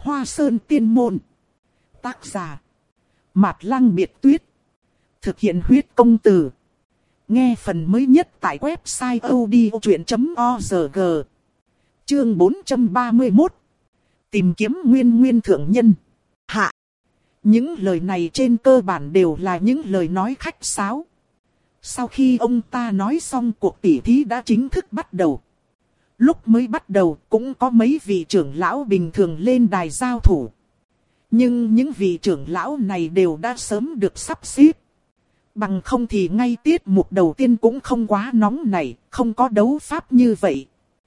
Hoa Sơn Tiên Môn. Tác giả Mạt Lăng Biệt Tuyết. Thực hiện huyết công từ. Nghe phần mới nhất tại website odchuyện.org. Chương 431. Tìm kiếm nguyên thượng nhân. Hạ. Những lời này trên cơ bản đều là những lời nói khách sáo. Sau khi ông ta nói xong, cuộc tỉ thí đã chính thức bắt đầu. Lúc mới bắt đầu cũng có mấy vị trưởng lão bình thường lên đài giao thủ. Nhưng những vị trưởng lão này đều đã sớm được sắp xếp. Bằng không thì ngay tiết mục đầu tiên cũng không quá nóng này, không có đấu pháp như vậy.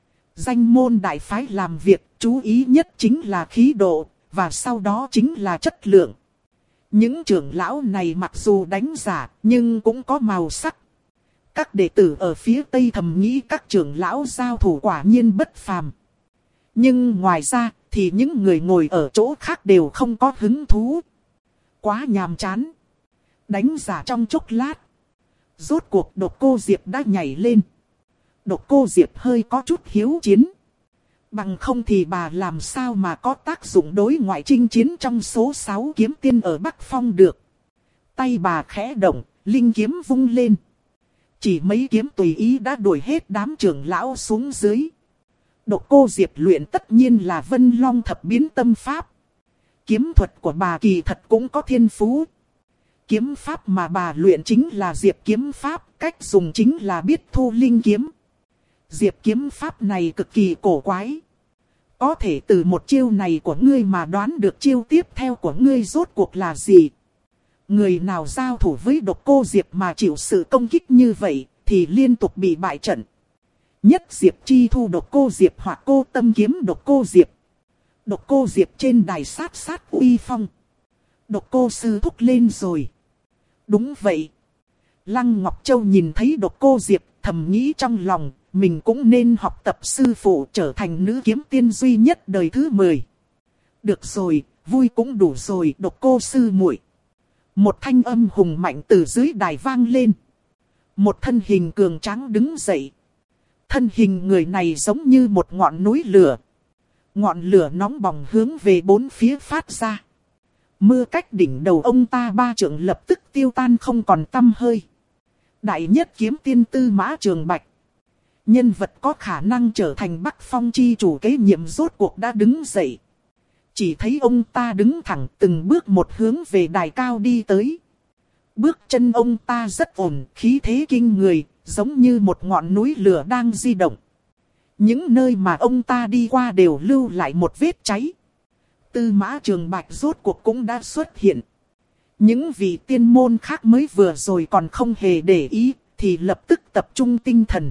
Danh môn đại phái làm việc, chú ý nhất chính là khí độ, và sau đó chính là chất lượng. Những trưởng lão này mặc dù đánh giả, nhưng cũng có màu sắc. Các đệ tử ở phía Tây thầm nghĩ các trưởng lão giao thủ quả nhiên bất phàm. Nhưng ngoài ra, thì những người ngồi ở chỗ khác đều không có hứng thú. Quá nhàm chán. Đánh giả trong chốc lát. Rốt cuộc Độc Cô Diệp đã nhảy lên. Độc Cô Diệp hơi có chút hiếu chiến. Bằng không thì bà làm sao mà có tác dụng đối ngoại chinh chiến trong số 6 kiếm tiên ở Bắc Phong được. Tay bà khẽ động, linh kiếm vung lên. Chỉ mấy kiếm tùy ý đã đuổi hết đám trưởng lão xuống dưới. Độc Cô Diệp luyện tất nhiên là Vân Long thập biến tâm pháp. Kiếm thuật của bà kỳ thật cũng có thiên phú. Kiếm pháp mà bà luyện chính là Diệp kiếm pháp, cách dùng chính là biết thu linh kiếm. Diệp kiếm pháp này cực kỳ cổ quái. Có thể từ một chiêu này của ngươi mà đoán được chiêu tiếp theo của ngươi rốt cuộc là gì. Người nào giao thủ với Độc Cô Diệp mà chịu sự công kích như vậy, thì liên tục bị bại trận. Nhất Diệp chi thu Độc Cô Diệp hoặc cô tâm kiếm Độc Cô Diệp. Độc Cô Diệp trên đài sát uy phong. Độc Cô sư thúc lên rồi. Đúng vậy. Lăng Ngọc Châu nhìn thấy Độc Cô Diệp, thầm nghĩ trong lòng, mình cũng nên học tập sư phụ trở thành nữ kiếm tiên duy nhất đời thứ 10. Được rồi, vui cũng đủ rồi Độc Cô sư muội. Một thanh âm hùng mạnh từ dưới đài vang lên. Một thân hình cường tráng đứng dậy. Thân hình người này giống như một ngọn núi lửa. Ngọn lửa nóng bỏng hướng về bốn phía phát ra. Mưa cách đỉnh đầu ông ta 3 trượng lập tức tiêu tan không còn tăm hơi. Đại nhất kiếm tiên Tư Mã Trường Bạch. Nhân vật có khả năng trở thành Bắc Phong chi chủ kế nhiệm rốt cuộc đã đứng dậy. Chỉ thấy ông ta đứng thẳng từng bước một hướng về đài cao đi tới. Bước chân ông ta rất ổn, khí thế kinh người, giống như một ngọn núi lửa đang di động. Những nơi mà ông ta đi qua đều lưu lại một vết cháy. Tư Mã Trường Bạch rốt cuộc cũng đã xuất hiện. Những vị tiên môn khác mới vừa rồi còn không hề để ý, thì lập tức tập trung tinh thần.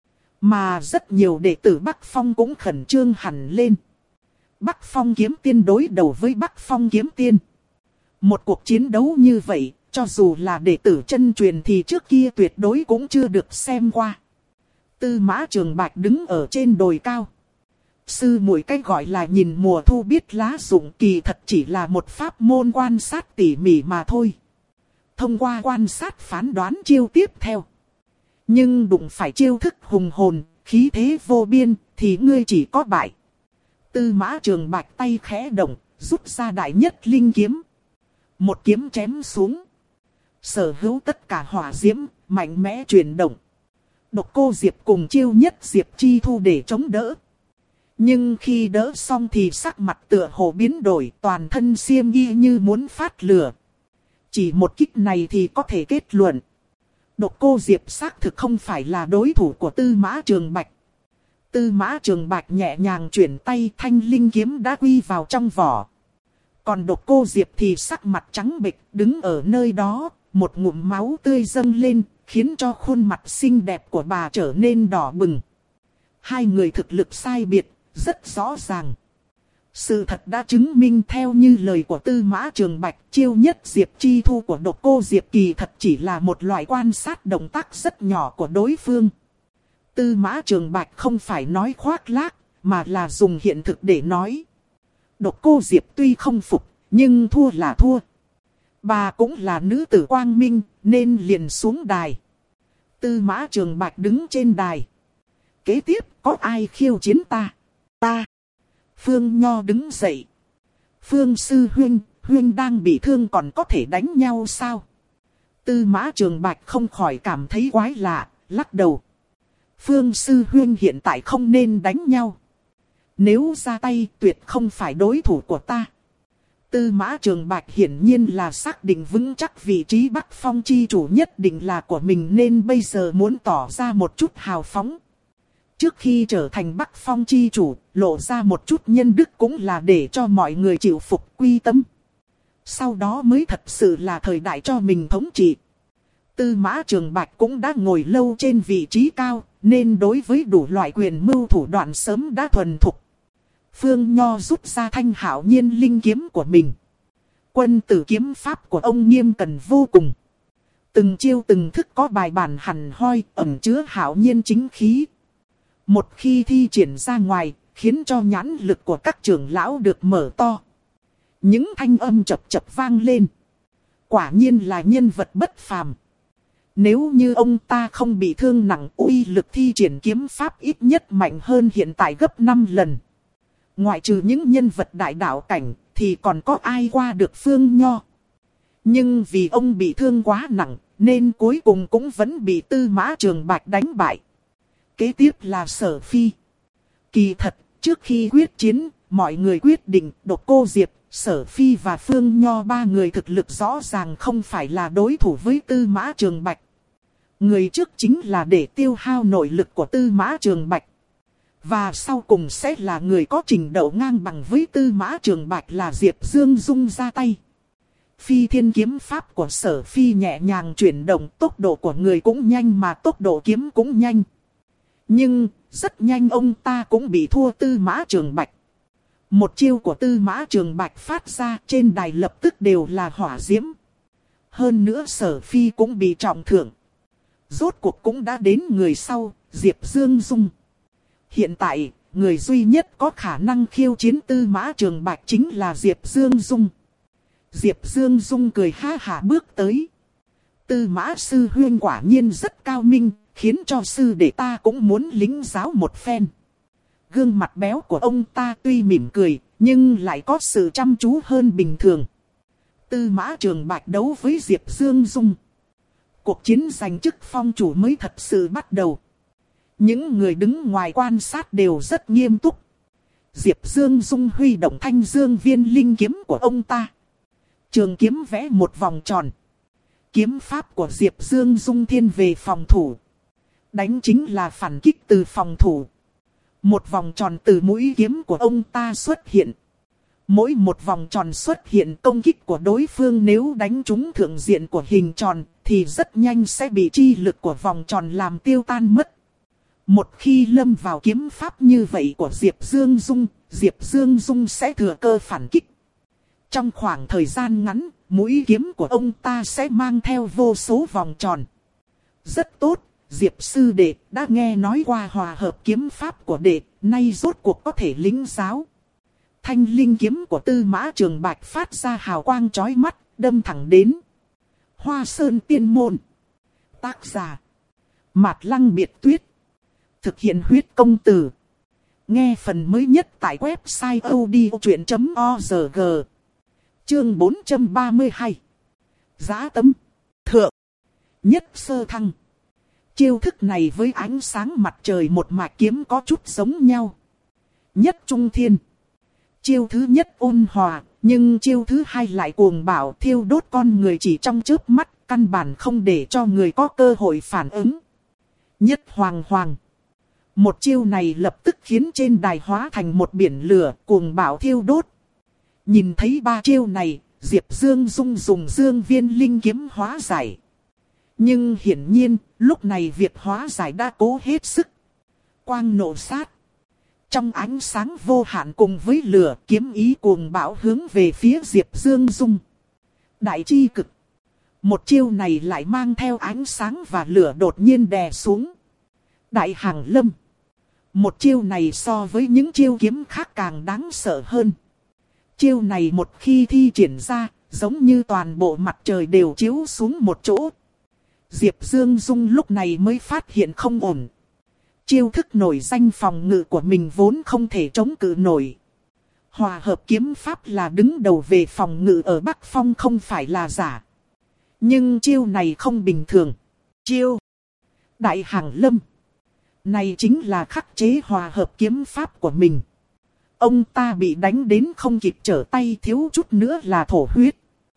Mà rất nhiều đệ tử Bắc Phong cũng khẩn trương hẳn lên. Bắc Phong kiếm tiên đối đầu với Bắc Phong kiếm tiên. Một cuộc chiến đấu như vậy, cho dù là đệ tử chân truyền thì trước kia tuyệt đối cũng chưa được xem qua. Tư Mã Trường Bạch đứng ở trên đồi cao. Sư muội cái gọi là nhìn mùa thu biết lá rụng kỳ thật chỉ là một pháp môn quan sát tỉ mỉ mà thôi. Thông qua quan sát phán đoán chiêu tiếp theo. Nhưng đụng phải chiêu thức hùng hồn, khí thế vô biên, thì ngươi chỉ có bại. Tư Mã Trường Bạch tay khẽ động, rút ra đại nhất linh kiếm. Một kiếm chém xuống. Sở hữu tất cả hỏa diễm, mạnh mẽ chuyển động. Độc Cô Diệp cùng chiêu nhất Diệp chi thu để chống đỡ. Nhưng khi đỡ xong thì sắc mặt tựa hồ biến đổi, toàn thân xiêm y như muốn phát lửa. Chỉ một kích này thì có thể kết luận. Độc Cô Diệp xác thực không phải là đối thủ của Tư Mã Trường Bạch. Tư Mã Trường Bạch nhẹ nhàng chuyển tay, thanh linh kiếm đã quy vào trong vỏ. Còn Độc Cô Diệp thì sắc mặt trắng bệch, đứng ở nơi đó, một ngụm máu tươi dâng lên, khiến cho khuôn mặt xinh đẹp của bà trở nên đỏ bừng. Hai người thực lực sai biệt, rất rõ ràng. Sự thật đã chứng minh theo như lời của Tư Mã Trường Bạch, chiêu nhất Diệp chi thu của Độc Cô Diệp kỳ thật chỉ là một loại quan sát động tác rất nhỏ của đối phương. Tư Mã Trường Bạch không phải nói khoác lác, mà là dùng hiện thực để nói. Độc Cô Diệp tuy không phục, nhưng thua là thua. Bà cũng là nữ tử quang minh, nên liền xuống đài. Tư Mã Trường Bạch đứng trên đài. Kế tiếp, có ai khiêu chiến ta? Ta. Phương Nho đứng dậy. Phương sư huynh, huynh đang bị thương còn có thể đánh nhau sao? Tư Mã Trường Bạch không khỏi cảm thấy quái lạ, lắc đầu. Phương sư huynh hiện tại không nên đánh nhau. Nếu ra tay tuyệt không phải đối thủ của ta. Tư Mã Trường Bạch hiển nhiên là xác định vững chắc vị trí Bắc Phong chi chủ nhất định là của mình, nên bây giờ muốn tỏ ra một chút hào phóng. Trước khi trở thành Bắc Phong chi chủ, lộ ra một chút nhân đức cũng là để cho mọi người chịu phục quy tâm. Sau đó mới thật sự là thời đại cho mình thống trị. Tư Mã Trường Bạch cũng đã ngồi lâu trên vị trí cao, nên đối với đủ loại quyền mưu thủ đoạn sớm đã thuần thục. Phương Nho rút ra Thanh Hạo Nhiên linh kiếm của mình. Quân tử kiếm pháp của ông nghiêm cẩn vô cùng. Từng chiêu từng thức có bài bản hẳn hoi, ẩn chứa hạo nhiên chính khí. Một khi thi triển ra ngoài, khiến cho nhãn lực của các trưởng lão được mở to. Những thanh âm chập chập vang lên. Quả nhiên là nhân vật bất phàm. Nếu như ông ta không bị thương nặng, uy lực thi triển kiếm pháp ít nhất mạnh hơn hiện tại gấp 5 lần. Ngoại trừ những nhân vật đại đạo cảnh, thì còn có ai qua được Phương Nho. Nhưng vì ông bị thương quá nặng, nên cuối cùng cũng vẫn bị Tư Mã Trường Bạch đánh bại. Kế tiếp là Sở Phi. Kỳ thật, trước khi quyết chiến, mọi người quyết định Độc Cô Diệp, Sở Phi và Phương Nho ba người thực lực rõ ràng không phải là đối thủ với Tư Mã Trường Bạch. Người trước chính là để tiêu hao nội lực của Tư Mã Trường Bạch. Và sau cùng sẽ là người có trình độ ngang bằng với Tư Mã Trường Bạch là Diệp Dương Dung ra tay. Phi thiên kiếm pháp của Sở Phi nhẹ nhàng chuyển động, tốc độ của người cũng nhanh mà tốc độ kiếm cũng nhanh. Nhưng, rất nhanh ông ta cũng bị thua Tư Mã Trường Bạch. Một chiêu của Tư Mã Trường Bạch phát ra trên đài lập tức đều là hỏa diễm. Hơn nữa Sở Phi cũng bị trọng thương. Rốt cuộc cũng đã đến người sau, Diệp Dương Dung. Hiện tại, người duy nhất có khả năng khiêu chiến Tư Mã Trường Bạch chính là Diệp Dương Dung. Diệp Dương Dung cười ha hả bước tới. Tư Mã sư huynh quả nhiên rất cao minh, khiến cho sư đệ ta cũng muốn lĩnh giáo một phen. Gương mặt béo của ông ta tuy mỉm cười, nhưng lại có sự chăm chú hơn bình thường. Tư Mã Trường Bạch đấu với Diệp Dương Dung. Cuộc chiến giành chức phong chủ mới thật sự bắt đầu. Những người đứng ngoài quan sát đều rất nghiêm túc. Diệp Dương Dung huy động Thanh Dương Viên linh kiếm của ông ta. Trường kiếm vẽ một vòng tròn. Kiếm pháp của Diệp Dương Dung thiên về phòng thủ. Đánh chính là phản kích từ phòng thủ. Một vòng tròn từ mũi kiếm của ông ta xuất hiện. Mỗi một vòng tròn xuất hiện công kích của đối phương nếu đánh trúng thượng diện của hình tròn thì rất nhanh sẽ bị chi lực của vòng tròn làm tiêu tan mất. Một khi lâm vào kiếm pháp như vậy của Diệp Dương Dung sẽ thừa cơ phản kích. Trong khoảng thời gian ngắn, mũi kiếm của ông ta sẽ mang theo vô số vòng tròn. Rất tốt, Diệp sư đệ đã nghe nói qua hòa hợp kiếm pháp của đệ, nay rốt cuộc có thể lĩnh giáo. Thanh linh kiếm của Tư Mã Trường Bạch phát ra hào quang chói mắt, đâm thẳng đến Hoa Sơn Tiên Môn. Tác giả Mạt Lăng Biệt Tuyết. Thực hiện huyết công từ. Nghe phần mới nhất tại website odchuyện.org. Chương 432. Giá tấm. Thượng. Nhất sơ thăng. Chiêu thức này với ánh sáng mặt trời một mạch kiếm có chút giống nhau. Nhất trung thiên. Chiêu thứ nhất ôn hòa, nhưng chiêu thứ hai lại cuồng bạo thiêu đốt con người chỉ trong chớp mắt, căn bản không để cho người có cơ hội phản ứng. Nhất hoàng hoàng. Một chiêu này lập tức khiến trên đài hóa thành một biển lửa cuồng bạo thiêu đốt. Nhìn thấy ba chiêu này, Diệp Dương Dung dùng Dương Viên linh kiếm hóa giải. Nhưng hiển nhiên, lúc này việc hóa giải đã cố hết sức. Quang nộ sát. Trong ánh sáng vô hạn cùng với lửa, kiếm ý cuồng bạo hướng về phía Diệp Dương Dung. Đại chi cực. Một chiêu này lại mang theo ánh sáng và lửa đột nhiên đè xuống. Đại hàng lâm. Một chiêu này so với những chiêu kiếm khác càng đáng sợ hơn. Chiêu này một khi thi triển ra, giống như toàn bộ mặt trời đều chiếu xuống một chỗ. Diệp Dương Dung lúc này mới phát hiện không ổn. Chiêu thức nổi danh phòng ngự của mình vốn không thể chống cự nổi. Hòa hợp kiếm pháp là đứng đầu về phòng ngự ở Bắc Phong không phải là giả. Nhưng chiêu này không bình thường. Chiêu Đại Hàng Lâm này chính là khắc chế hòa hợp kiếm pháp của mình. Ông ta bị đánh đến không kịp trở tay, thiếu chút nữa là thổ huyết.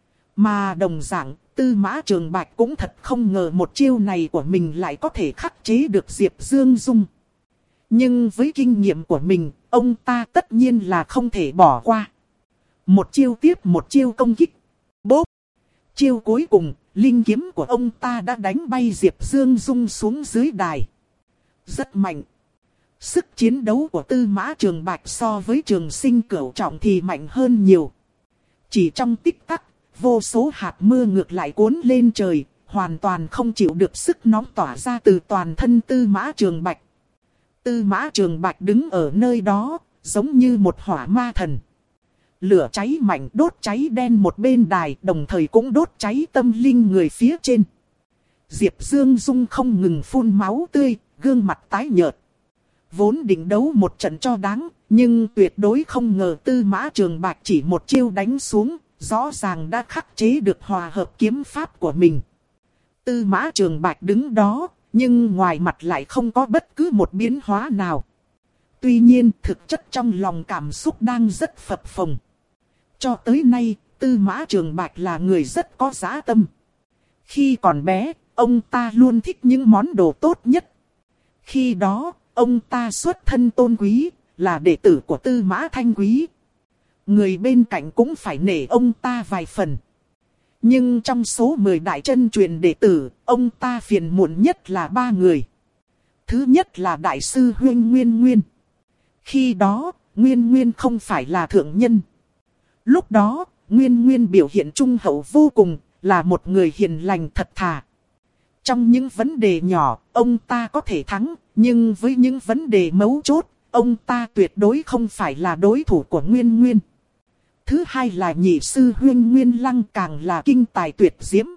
Mà đồng dạng, Tư Mã Trường Bạch cũng thật không ngờ một chiêu này của mình lại có thể khắc chế được Diệp Dương Dung. Nhưng với kinh nghiệm của mình, ông ta tất nhiên là không thể bỏ qua. Một chiêu tiếp một chiêu công kích. Bốp! Chiêu cuối cùng, linh kiếm của ông ta đã đánh bay Diệp Dương Dung xuống dưới đài. Rất mạnh. Sức chiến đấu của Tư Mã Trường Bạch so với Trường Sinh Cửu Trọng thì mạnh hơn nhiều. Chỉ trong tích tắc, vô số hạt mưa ngược lại cuốn lên trời, hoàn toàn không chịu được sức nóng tỏa ra từ toàn thân Tư Mã Trường Bạch. Tư Mã Trường Bạch đứng ở nơi đó, giống như một hỏa ma thần. Lửa cháy mạnh đốt cháy đen một bên đài, đồng thời cũng đốt cháy tâm linh người phía trên. Diệp Dương Dung không ngừng phun máu tươi, gương mặt tái nhợt. Vốn định đấu một trận cho đáng, nhưng tuyệt đối không ngờ Tư Mã Trường Bạch chỉ một chiêu đánh xuống, rõ ràng đã khắc chế được hòa hợp kiếm pháp của mình. Tư Mã Trường Bạch đứng đó, nhưng ngoài mặt lại không có bất cứ một biến hóa nào. Tuy nhiên, thực chất trong lòng cảm xúc đang rất phập phồng. Cho tới nay, Tư Mã Trường Bạch là người rất có dã tâm. Khi còn bé, ông ta luôn thích những món đồ tốt nhất. Khi đó, ông ta xuất thân tôn quý, là đệ tử của Tư Mã Thanh Quý. Người bên cạnh cũng phải nể ông ta vài phần. Nhưng trong số 10 đại chân truyền đệ tử, ông ta phiền muộn nhất là 3 người. Thứ nhất là Đại sư huynh Nguyên Nguyên. Khi đó, Nguyên Nguyên không phải là thượng nhân. Lúc đó, Nguyên Nguyên biểu hiện trung hậu vô cùng, là một người hiền lành thật thà. Trong những vấn đề nhỏ, ông ta có thể thắng, nhưng với những vấn đề mấu chốt, ông ta tuyệt đối không phải là đối thủ của Nguyên Nguyên. Thứ hai là nhị sư huynh Nguyên Lăng, càng là kinh tài tuyệt diễm.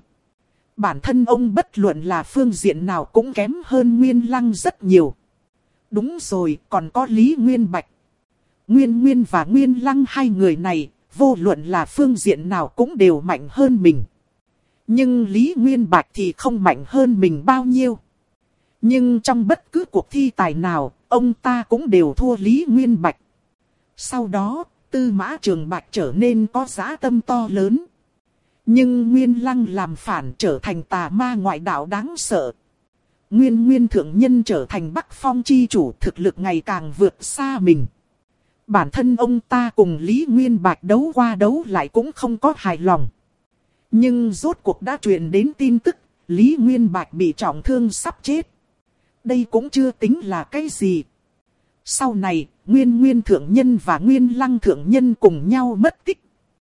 Bản thân ông bất luận là phương diện nào cũng kém hơn Nguyên Lăng rất nhiều. Đúng rồi, còn có Lý Nguyên Bạch. Nguyên Nguyên và Nguyên Lăng, hai người này, vô luận là phương diện nào cũng đều mạnh hơn mình. Nhưng Lý Nguyên Bạch thì không mạnh hơn mình bao nhiêu. Nhưng trong bất cứ cuộc thi tài nào, ông ta cũng đều thua Lý Nguyên Bạch. Sau đó, Tư Mã Trường Bạch trở nên có dã tâm to lớn. Nhưng Nguyên Lăng làm phản trở thành tà ma ngoại đạo đáng sợ. Nguyên Nguyên thượng nhân trở thành Bắc Phong chi chủ, thực lực ngày càng vượt xa mình. Bản thân ông ta cùng Lý Nguyên Bạch đấu qua đấu lại cũng không có hài lòng. Nhưng rốt cuộc đã truyền đến tin tức, Lý Nguyên Bạch bị trọng thương sắp chết. Đây cũng chưa tính là cái gì. Sau này, Nguyên Nguyên thượng nhân và Nguyên Lăng thượng nhân cùng nhau mất tích.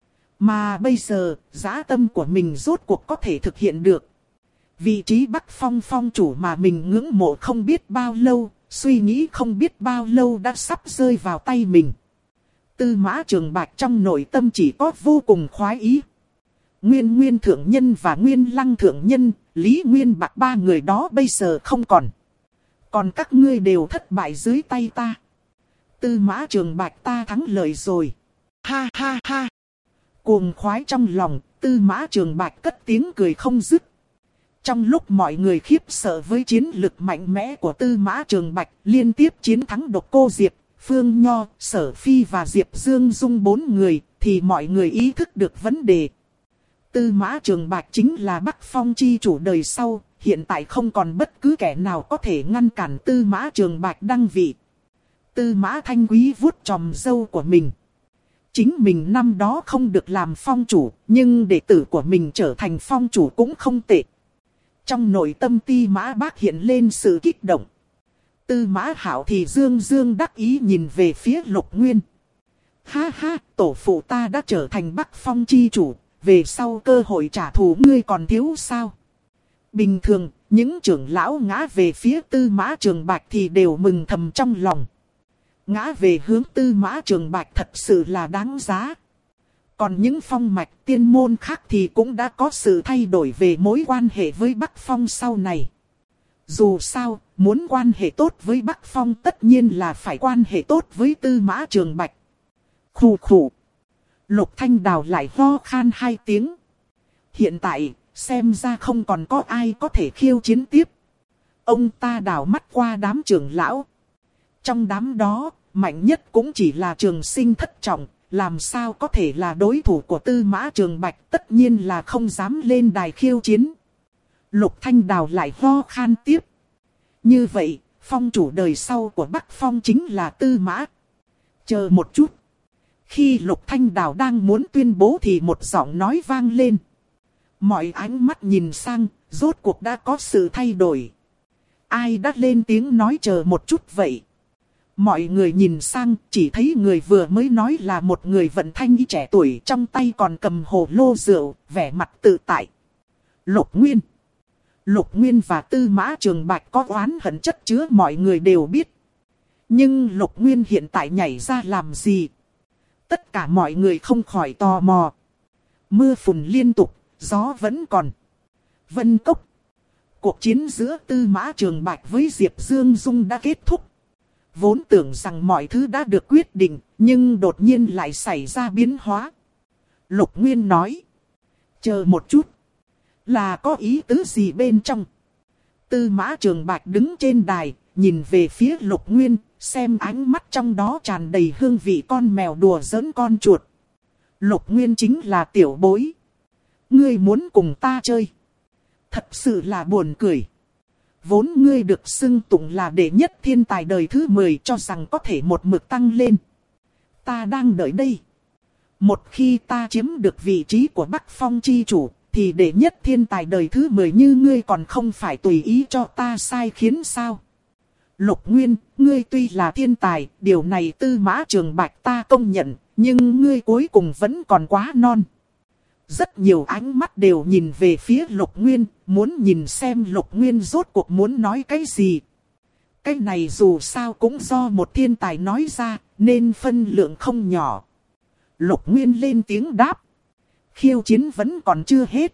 Mà bây giờ, dã tâm của mình rốt cuộc có thể thực hiện được. Vị trí Bắc Phong phong chủ mà mình ngưỡng mộ không biết bao lâu, suy nghĩ không biết bao lâu đã sắp rơi vào tay mình. Tư Mã Trường Bạch trong nội tâm chỉ có vô cùng khoái ý. Nguyên Nguyên thượng nhân và Nguyên Lăng thượng nhân, Lý Nguyên Bạch, ba người đó bây giờ không còn. Còn các ngươi đều thất bại dưới tay ta. Tư Mã Trường Bạch, ta thắng lợi rồi. Ha ha ha. Cuồng khoái trong lòng, Tư Mã Trường Bạch cất tiếng cười không dứt. Trong lúc mọi người khiếp sợ với chiến lực mạnh mẽ của Tư Mã Trường Bạch, liên tiếp chiến thắng Độc Cô Diệp, Phương Nho, Sở Phi và Diệp Dương Dung 4 người, thì mọi người ý thức được vấn đề. Tư Mã Trường Bạch chính là Bắc Phong chi chủ đời sau, hiện tại không còn bất cứ kẻ nào có thể ngăn cản Tư Mã Trường Bạch đăng vị. Tư Mã Thanh Quý vuốt chòm râu của mình. Chính mình năm đó không được làm phong chủ, nhưng đệ tử của mình trở thành phong chủ cũng không tệ. Trong nội tâm Tư Mã Bác hiện lên sự kích động. Tư Mã Hạo thì dương dương đắc ý nhìn về phía Lục Nguyên. Ha ha, tổ phụ ta đã trở thành Bắc Phong chi chủ, về sau cơ hội trả thù ngươi còn thiếu sao? Bình thường, những trưởng lão ngã về phía Tư Mã Trường Bạch thì đều mừng thầm trong lòng. Ngã về hướng Tư Mã Trường Bạch thật sự là đáng giá. Còn những phong mạch tiên môn khác thì cũng đã có sự thay đổi về mối quan hệ với Bắc Phong sau này. Dù sao, muốn quan hệ tốt với Bắc Phong tất nhiên là phải quan hệ tốt với Tư Mã Trường Bạch. Khụ khụ. Lục Thanh Đào lại ho khan 2 tiếng. Hiện tại, xem ra không còn có ai có thể khiêu chiến tiếp. Ông ta đảo mắt qua đám trưởng lão. Trong đám đó, mạnh nhất cũng chỉ là Trường Sinh thất trọng, làm sao có thể là đối thủ của Tư Mã Trường Bạch, tất nhiên là không dám lên đài khiêu chiến. Lục Thanh Đào lại ho khan tiếp. Như vậy, phong chủ đời sau của Bắc Phong chính là Tư Mã. Chờ một chút. Khi Lục Thanh Đào đang muốn tuyên bố thì một giọng nói vang lên. Mọi ánh mắt nhìn sang, rốt cuộc đã có sự thay đổi. Ai đã lên tiếng nói chờ một chút vậy? Mọi người nhìn sang, chỉ thấy người vừa mới nói là một người vận thanh y trẻ tuổi, trong tay còn cầm hồ lô rượu, vẻ mặt tự tại. Lục Nguyên. Lục Nguyên và Tư Mã Trường Bạch có oán hận chất chứa mọi người đều biết. Nhưng Lục Nguyên hiện tại nhảy ra làm gì? Tất cả mọi người không khỏi tò mò. Mưa phùn liên tục, gió vẫn còn. Vân Cốc. Cuộc chiến giữa Tư Mã Trường Bạch với Diệp Dương Dung đã kết thúc. Vốn tưởng rằng mọi thứ đã được quyết định, nhưng đột nhiên lại xảy ra biến hóa. Lục Nguyên nói. Chờ một chút. Là có ý tứ gì bên trong? Tư Mã Trường Bạch đứng trên đài, nhìn về phía Lục Nguyên, xem ánh mắt trong đó tràn đầy hương vị con mèo đùa giỡn con chuột. Lục Nguyên chính là tiểu bối. Ngươi muốn cùng ta chơi? Thật sự là buồn cười. Vốn ngươi được xưng tụng là đệ nhất thiên tài đời thứ 10, cho rằng có thể một mực tăng lên. Ta đang đợi đây. Một khi ta chiếm được vị trí của Bắc Phong chi chủ, thì đệ nhất thiên tài đời thứ 10 như ngươi còn không phải tùy ý cho ta sai khiến sao? Lục Nguyên, ngươi tuy là thiên tài, điều này Tư Mã Trường Bạch ta công nhận, nhưng ngươi cuối cùng vẫn còn quá non. Rất nhiều ánh mắt đều nhìn về phía Lục Nguyên, muốn nhìn xem Lục Nguyên rốt cuộc muốn nói cái gì. Cái này dù sao cũng do một thiên tài nói ra, nên phân lượng không nhỏ. Lục Nguyên lên tiếng đáp. Khiêu chiến vẫn còn chưa hết.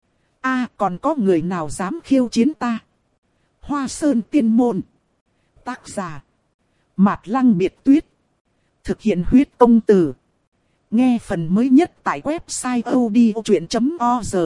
Còn có người nào dám khiêu chiến ta? Hoa Sơn Tiên Môn. Tác giả. Mạt Lăng Biệt Tuyết. Thực hiện huyết công từ. Nghe phần mới nhất tại website odchuyện.org.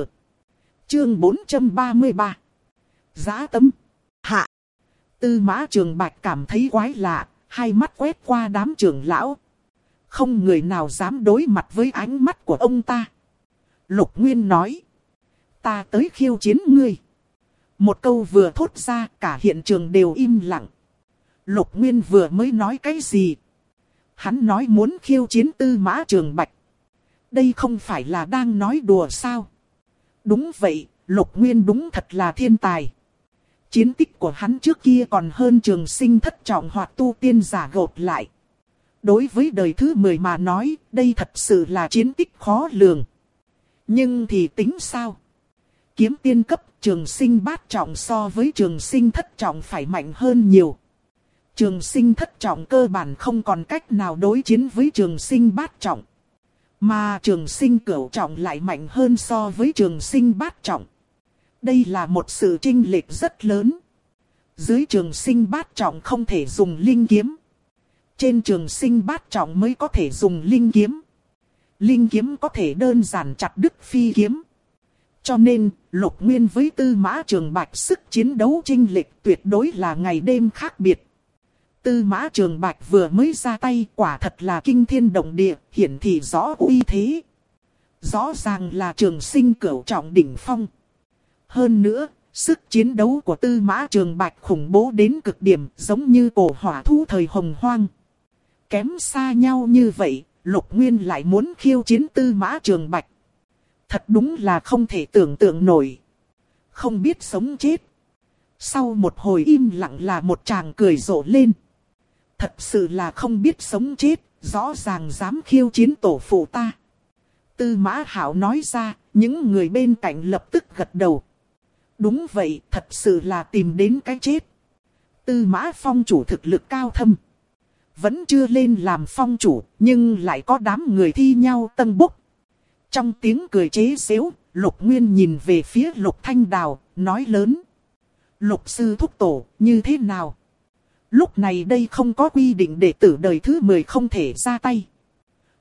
Chương 433. Giá tấm. Hạ. Tư Mã Trường Bạch cảm thấy quái lạ, hai mắt quét qua đám trưởng lão. Không người nào dám đối mặt với ánh mắt của ông ta. Lục Nguyên nói. Ta tới khiêu chiến ngươi. Một câu vừa thốt ra, cả hiện trường đều im lặng. Lục Nguyên vừa mới nói cái gì? Hắn nói muốn khiêu chiến Tư Mã Trường Bạch. Đây không phải là đang nói đùa sao? Đúng vậy, Lục Nguyên đúng thật là thiên tài. Chiến tích của hắn trước kia còn hơn Trường Sinh thất trọng hoặc tu tiên giả gộp lại. Đối với đời thứ 10 mà nói, đây thật sự là chiến tích khó lường. Nhưng thì tính sao? Kiếm tiên cấp Trường Sinh bát trọng so với Trường Sinh thất trọng phải mạnh hơn nhiều. Trường Sinh thất trọng cơ bản không còn cách nào đối chiến với Trường Sinh bát trọng. Mà Trường Sinh cửu trọng lại mạnh hơn so với Trường Sinh bát trọng. Đây là một sự chênh lệch rất lớn. Dưới Trường Sinh bát trọng không thể dùng linh kiếm. Trên Trường Sinh bát trọng mới có thể dùng linh kiếm. Linh kiếm có thể đơn giản chặt đứt phi kiếm. Cho nên, Lục Nguyên với Tư Mã Trường Bạch sức chiến đấu chênh lệch tuyệt đối là ngày đêm khác biệt. Tư Mã Trường Bạch vừa mới ra tay quả thật là kinh thiên động địa, hiển thị rõ uy thế. Rõ ràng là Trường Sinh cửu trọng đỉnh phong. Hơn nữa, sức chiến đấu của Tư Mã Trường Bạch khủng bố đến cực điểm, giống như cổ hỏa thú thời hồng hoang. Kém xa nhau như vậy, Lục Nguyên lại muốn khiêu chiến Tư Mã Trường Bạch. Thật đúng là không thể tưởng tượng nổi. Không biết sống chết. Sau một hồi im lặng là một chàng cười rộ lên. Thật sự là không biết sống chết, rõ ràng dám khiêu chiến tổ phụ ta. Tư Mã Hạo nói ra, những người bên cạnh lập tức gật đầu. Đúng vậy, thật sự là tìm đến cái chết. Tư Mã Phong chủ thực lực cao thâm. Vẫn chưa lên làm phong chủ, nhưng lại có đám người thi nhau tâng bốc. Trong tiếng cười chế giễu, Lục Nguyên nhìn về phía Lục Thanh Đào, nói lớn. Lục sư thúc tổ, như thế nào? Lúc này đây không có quy định đệ tử đời thứ 10 không thể ra tay.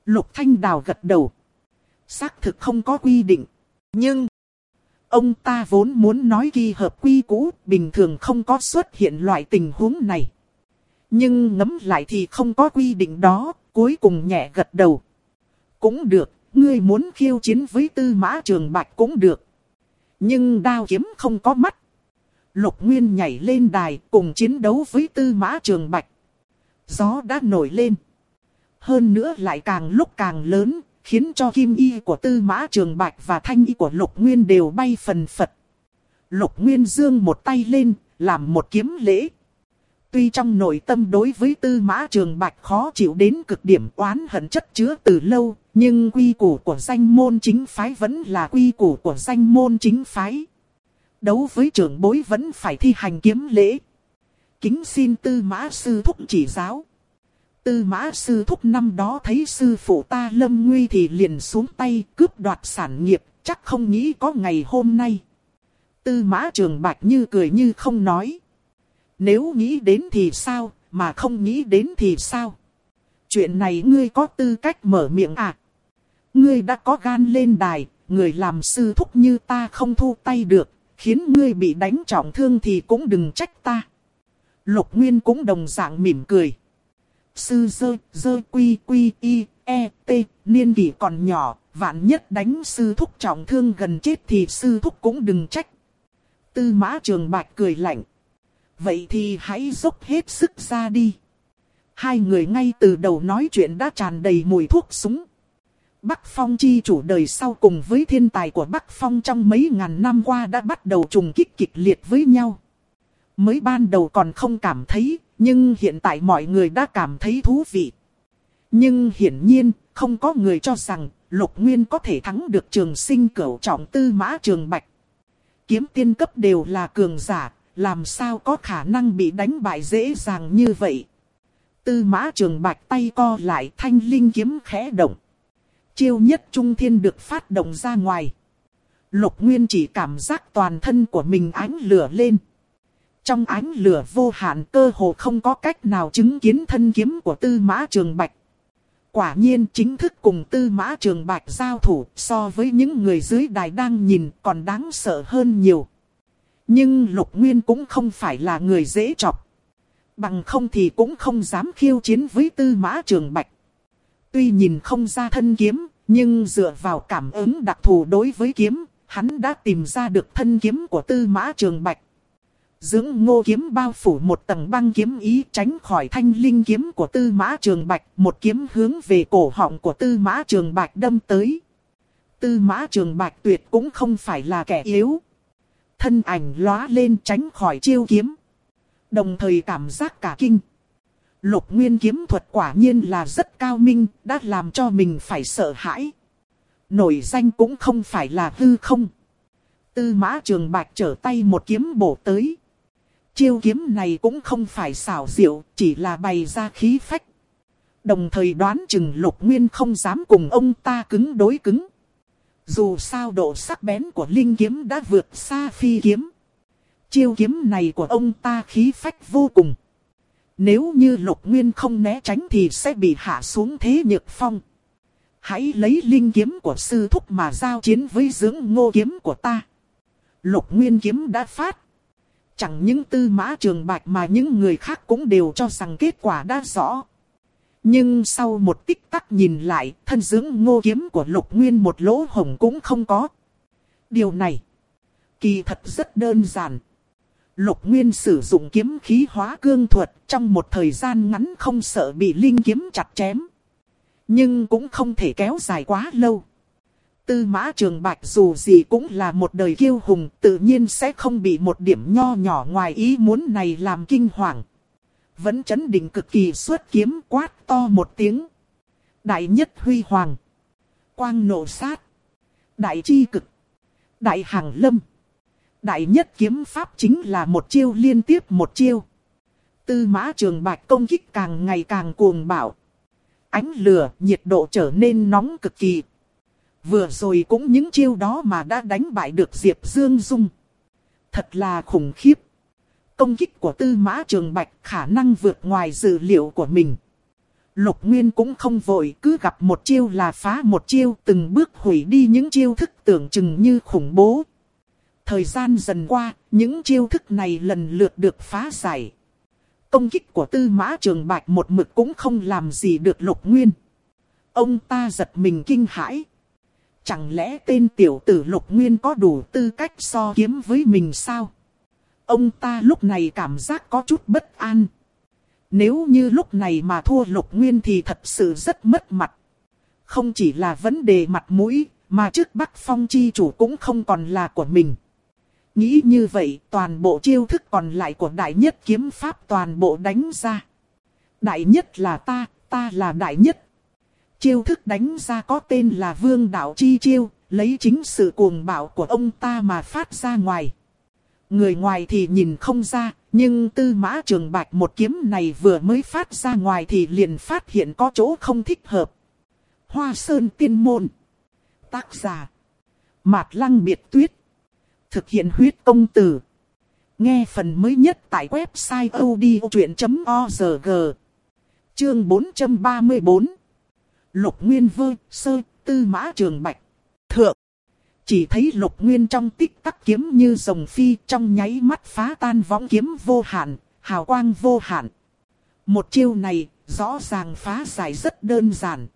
Lục Thanh Đào gật đầu. Xác thực không có quy định. Nhưng, ông ta vốn muốn nói ghi hợp quy cũ, bình thường không có xuất hiện loại tình huống này. Nhưng ngẫm lại thì không có quy định đó, cuối cùng nhẹ gật đầu. Cũng được, ngươi muốn khiêu chiến với Tư Mã Trường Bạch cũng được. Nhưng đao kiếm không có mắt. Lục Nguyên nhảy lên đài cùng chiến đấu với Tư Mã Trường Bạch. Gió đã nổi lên. Hơn nữa lại càng lúc càng lớn, khiến cho kim y của Tư Mã Trường Bạch và thanh y của Lục Nguyên đều bay phần phật. Lục Nguyên giương một tay lên, làm một kiếm lễ. Tuy trong nội tâm đối với Tư Mã Trường Bạch khó chịu đến cực điểm, oán hận chất chứa từ lâu, nhưng quy củ của danh môn chính phái vẫn là quy củ của danh môn chính phái. Đấu với trưởng bối vẫn phải thi hành kiếm lễ. Kính xin Tư Mã sư thúc chỉ giáo. Tư Mã sư thúc năm đó thấy sư phụ ta lâm nguy thì liền xuống tay cướp đoạt sản nghiệp, chắc không nghĩ có ngày hôm nay. Tư Mã Trường Bạch như cười như không nói. Nếu nghĩ đến thì sao, mà không nghĩ đến thì sao? Chuyện này ngươi có tư cách mở miệng à? Ngươi đã có gan lên đài, người làm sư thúc như ta không thu tay được, khiến ngươi bị đánh trọng thương thì cũng đừng trách ta. Lục Nguyên cũng đồng dạng mỉm cười. Sư dơ quy y e t, niên kỷ còn nhỏ, vạn nhất đánh sư thúc trọng thương gần chết thì sư thúc cũng đừng trách. Tư Mã Trường Bạch cười lạnh. Vậy thì hãy dốc hết sức ra đi. Hai người ngay từ đầu nói chuyện đã tràn đầy mùi thuốc súng. Bắc Phong chi chủ đời sau cùng với thiên tài của Bắc Phong trong mấy ngàn năm qua đã bắt đầu trùng kích kịch liệt với nhau. Mới ban đầu còn không cảm thấy, nhưng hiện tại mọi người đã cảm thấy thú vị. Nhưng hiển nhiên, không có người cho rằng Lục Nguyên có thể thắng được Trường Sinh Cửu trọng Tư Mã Trường Bạch. Kiếm tiên cấp đều là cường giả, làm sao có khả năng bị đánh bại dễ dàng như vậy. Tư Mã Trường Bạch tay co lại, thanh linh kiếm khẽ động. Chiêu nhất trung thiên được phát động ra ngoài. Lục Nguyên chỉ cảm giác toàn thân của mình ánh lửa lên. Trong ánh lửa vô hạn cơ hồ không có cách nào chứng kiến thân kiếm của Tư Mã Trường Bạch. Quả nhiên chính thức cùng Tư Mã Trường Bạch giao thủ so với những người dưới đài đang nhìn còn đáng sợ hơn nhiều. Nhưng Lục Nguyên cũng không phải là người dễ chọc. Bằng không thì cũng không dám khiêu chiến với Tư Mã Trường Bạch. Tuy nhìn không ra thân kiếm, nhưng dựa vào cảm ứng đặc thù đối với kiếm, hắn đã tìm ra được thân kiếm của Tư Mã Trường Bạch. Dưỡng ngô kiếm bao phủ một tầng băng kiếm ý tránh khỏi thanh linh kiếm của Tư Mã Trường Bạch, một kiếm hướng về cổ họng của Tư Mã Trường Bạch đâm tới. Tư Mã Trường Bạch tuyệt cũng không phải là kẻ yếu. Thân ảnh lóa lên tránh khỏi chiêu kiếm. Đồng thời cảm giác cả kinh. Lục Nguyên kiếm thuật quả nhiên là rất cao minh, đã làm cho mình phải sợ hãi. Nổi danh cũng không phải là hư không. Tư Mã Trường Bạch trở tay một kiếm bổ tới. Chiêu kiếm này cũng không phải xảo diệu, chỉ là bày ra khí phách. Đồng thời đoán chừng Lục Nguyên không dám cùng ông ta cứng đối cứng. Dù sao độ sắc bén của linh kiếm đã vượt xa phi kiếm. Chiêu kiếm này của ông ta khí phách vô cùng. Nếu như Lục Nguyên không né tránh thì sẽ bị hạ xuống thế nhược phong. Hãy lấy linh kiếm của sư thúc mà giao chiến với dưỡng ngô kiếm của ta. Lục Nguyên kiếm đã phát. Chẳng những Tư Mã Trường Bạch mà những người khác cũng đều cho rằng kết quả đã rõ. Nhưng sau một tích tắc nhìn lại, thân dưỡng ngô kiếm của Lục Nguyên một lỗ hổng cũng không có. Điều này kỳ thật rất đơn giản. Lục Nguyên sử dụng kiếm khí hóa cương thuật trong một thời gian ngắn không sợ bị linh kiếm chặt chém. Nhưng cũng không thể kéo dài quá lâu. Tư Mã Trường Bạch dù gì cũng là một đời kiêu hùng, tự nhiên sẽ không bị một điểm nho nhỏ ngoài ý muốn này làm kinh hoàng. Vẫn chấn định cực kỳ xuất kiếm quát to một tiếng. Đại nhất huy hoàng. Quang nộ sát. Đại chi cực. Đại hàng lâm. Đại nhất kiếm pháp chính là một chiêu liên tiếp một chiêu. Tư Mã Trường Bạch công kích càng ngày càng cuồng bạo. Ánh lửa, nhiệt độ trở nên nóng cực kỳ. Vừa rồi cũng những chiêu đó mà đã đánh bại được Diệp Dương Dung. Thật là khủng khiếp. Công kích của Tư Mã Trường Bạch khả năng vượt ngoài dự liệu của mình. Lục Nguyên cũng không vội, cứ gặp một chiêu là phá một chiêu, từng bước hủy đi những chiêu thức tưởng chừng như khủng bố. Thời gian dần qua, những chiêu thức này lần lượt được phá giải. Công kích của Tư Mã Trường Bạch một mực cũng không làm gì được Lục Nguyên. Ông ta giật mình kinh hãi. Chẳng lẽ tên tiểu tử Lục Nguyên có đủ tư cách so kiếm với mình sao? Ông ta lúc này cảm giác có chút bất an. Nếu như lúc này mà thua Lục Nguyên thì thật sự rất mất mặt. Không chỉ là vấn đề mặt mũi, mà trước Bắc Phong chi chủ cũng không còn là của mình. Nghĩ như vậy, toàn bộ chiêu thức còn lại của Đại Nhất kiếm pháp toàn bộ đánh ra. Đại Nhất là ta là Đại Nhất. Chiêu thức đánh ra có tên là Vương Đạo Chi Chiêu, lấy chính sự cuồng bạo của ông ta mà phát ra ngoài. Người ngoài thì nhìn không ra, nhưng Tư Mã Trường Bạch một kiếm này vừa mới phát ra ngoài thì liền phát hiện có chỗ không thích hợp. Hoa Sơn Tiên Môn. Tác giả: Mạt Lăng Biệt Tuyết. Thực hiện huyết công từ. Nghe phần mới nhất tại website odchuyện.org. Chương 434. Lục Nguyên vơ sơ, Tư Mã Trường Bạch. Thượng. Chỉ thấy Lục Nguyên trong tích tắc kiếm như rồng phi, trong nháy mắt phá tan võng kiếm vô hạn, hào quang vô hạn. Một chiêu này rõ ràng phá giải rất đơn giản.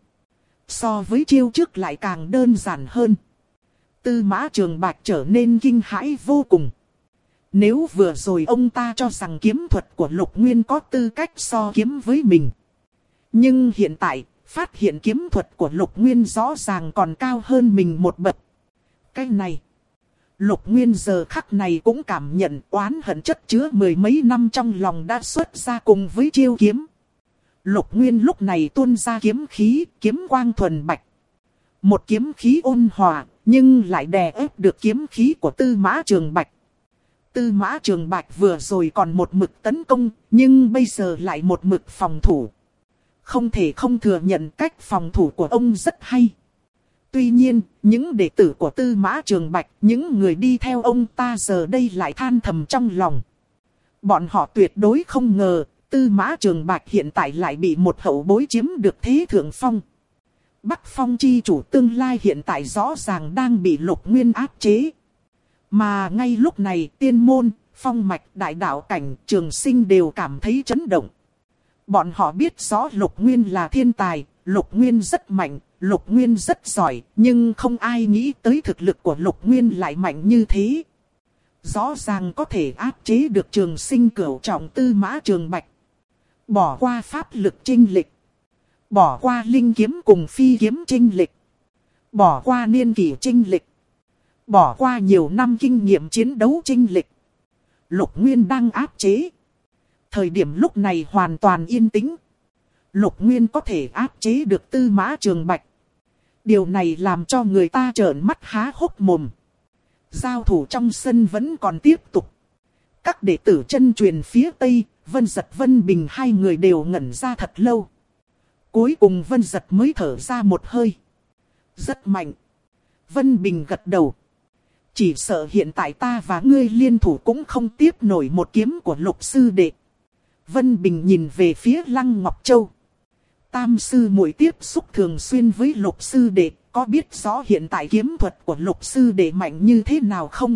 So với chiêu trước lại càng đơn giản hơn. Tư Mã Trường Bạch trở nên kinh hãi vô cùng. Nếu vừa rồi ông ta cho rằng kiếm thuật của Lục Nguyên có tư cách so kiếm với mình. Nhưng hiện tại, phát hiện kiếm thuật của Lục Nguyên rõ ràng còn cao hơn mình một bậc. Cái này, Lục Nguyên giờ khắc này cũng cảm nhận oán hận chất chứa mười mấy năm trong lòng đã xuất ra cùng với chiêu kiếm. Lục Nguyên lúc này tuôn ra kiếm khí, kiếm quang thuần bạch. Một kiếm khí ôn hòa, nhưng lại đè ép được kiếm khí của Tư Mã Trường Bạch. Tư Mã Trường Bạch vừa rồi còn một mực tấn công, nhưng bây giờ lại một mực phòng thủ. Không thể không thừa nhận cách phòng thủ của ông rất hay. Tuy nhiên, những đệ tử của Tư Mã Trường Bạch, những người đi theo ông ta giờ đây lại than thầm trong lòng. Bọn họ tuyệt đối không ngờ, Tư Mã Trường Bạch hiện tại lại bị một hậu bối chiếm được thế thượng phong. Bắc Phong chi chủ tương lai hiện tại rõ ràng đang bị Lục Nguyên áp chế. Mà ngay lúc này Tiên Môn, Phong Mạch, Đại Đạo Cảnh, Trường Sinh đều cảm thấy chấn động. Bọn họ biết rõ Lục Nguyên là thiên tài, Lục Nguyên rất mạnh, Lục Nguyên rất giỏi, nhưng không ai nghĩ tới thực lực của Lục Nguyên lại mạnh như thế. Rõ ràng có thể áp chế được Trường Sinh cửu trọng Tư Mã Trường Bạch. Bỏ qua pháp lực chênh lệch, bỏ qua linh kiếm cùng phi kiếm chênh lệch, bỏ qua niên kỷ chênh lệch, bỏ qua nhiều năm kinh nghiệm chiến đấu chênh lệch. Lục Nguyên đang áp chế. Thời điểm lúc này hoàn toàn yên tĩnh. Lục Nguyên có thể áp chế được Tư Mã Trường Bạch. Điều này làm cho người ta trợn mắt há hốc mồm. Giao thủ trong sân vẫn còn tiếp tục. Các đệ tử chân truyền phía Tây, Vân Dật Vân Bình hai người đều ngẩn ra thật lâu. Cuối cùng Vân Dật mới thở ra một hơi. Rất mạnh. Vân Bình gật đầu. Chỉ sợ hiện tại ta và ngươi liên thủ cũng không tiếp nổi một kiếm của Lục sư đệ. Vân Bình nhìn về phía Lăng Ngọc Châu. Tam sư muội tiếp xúc thường xuyên với Lục sư đệ, có biết rõ hiện tại kiếm thuật của Lục sư đệ mạnh như thế nào không?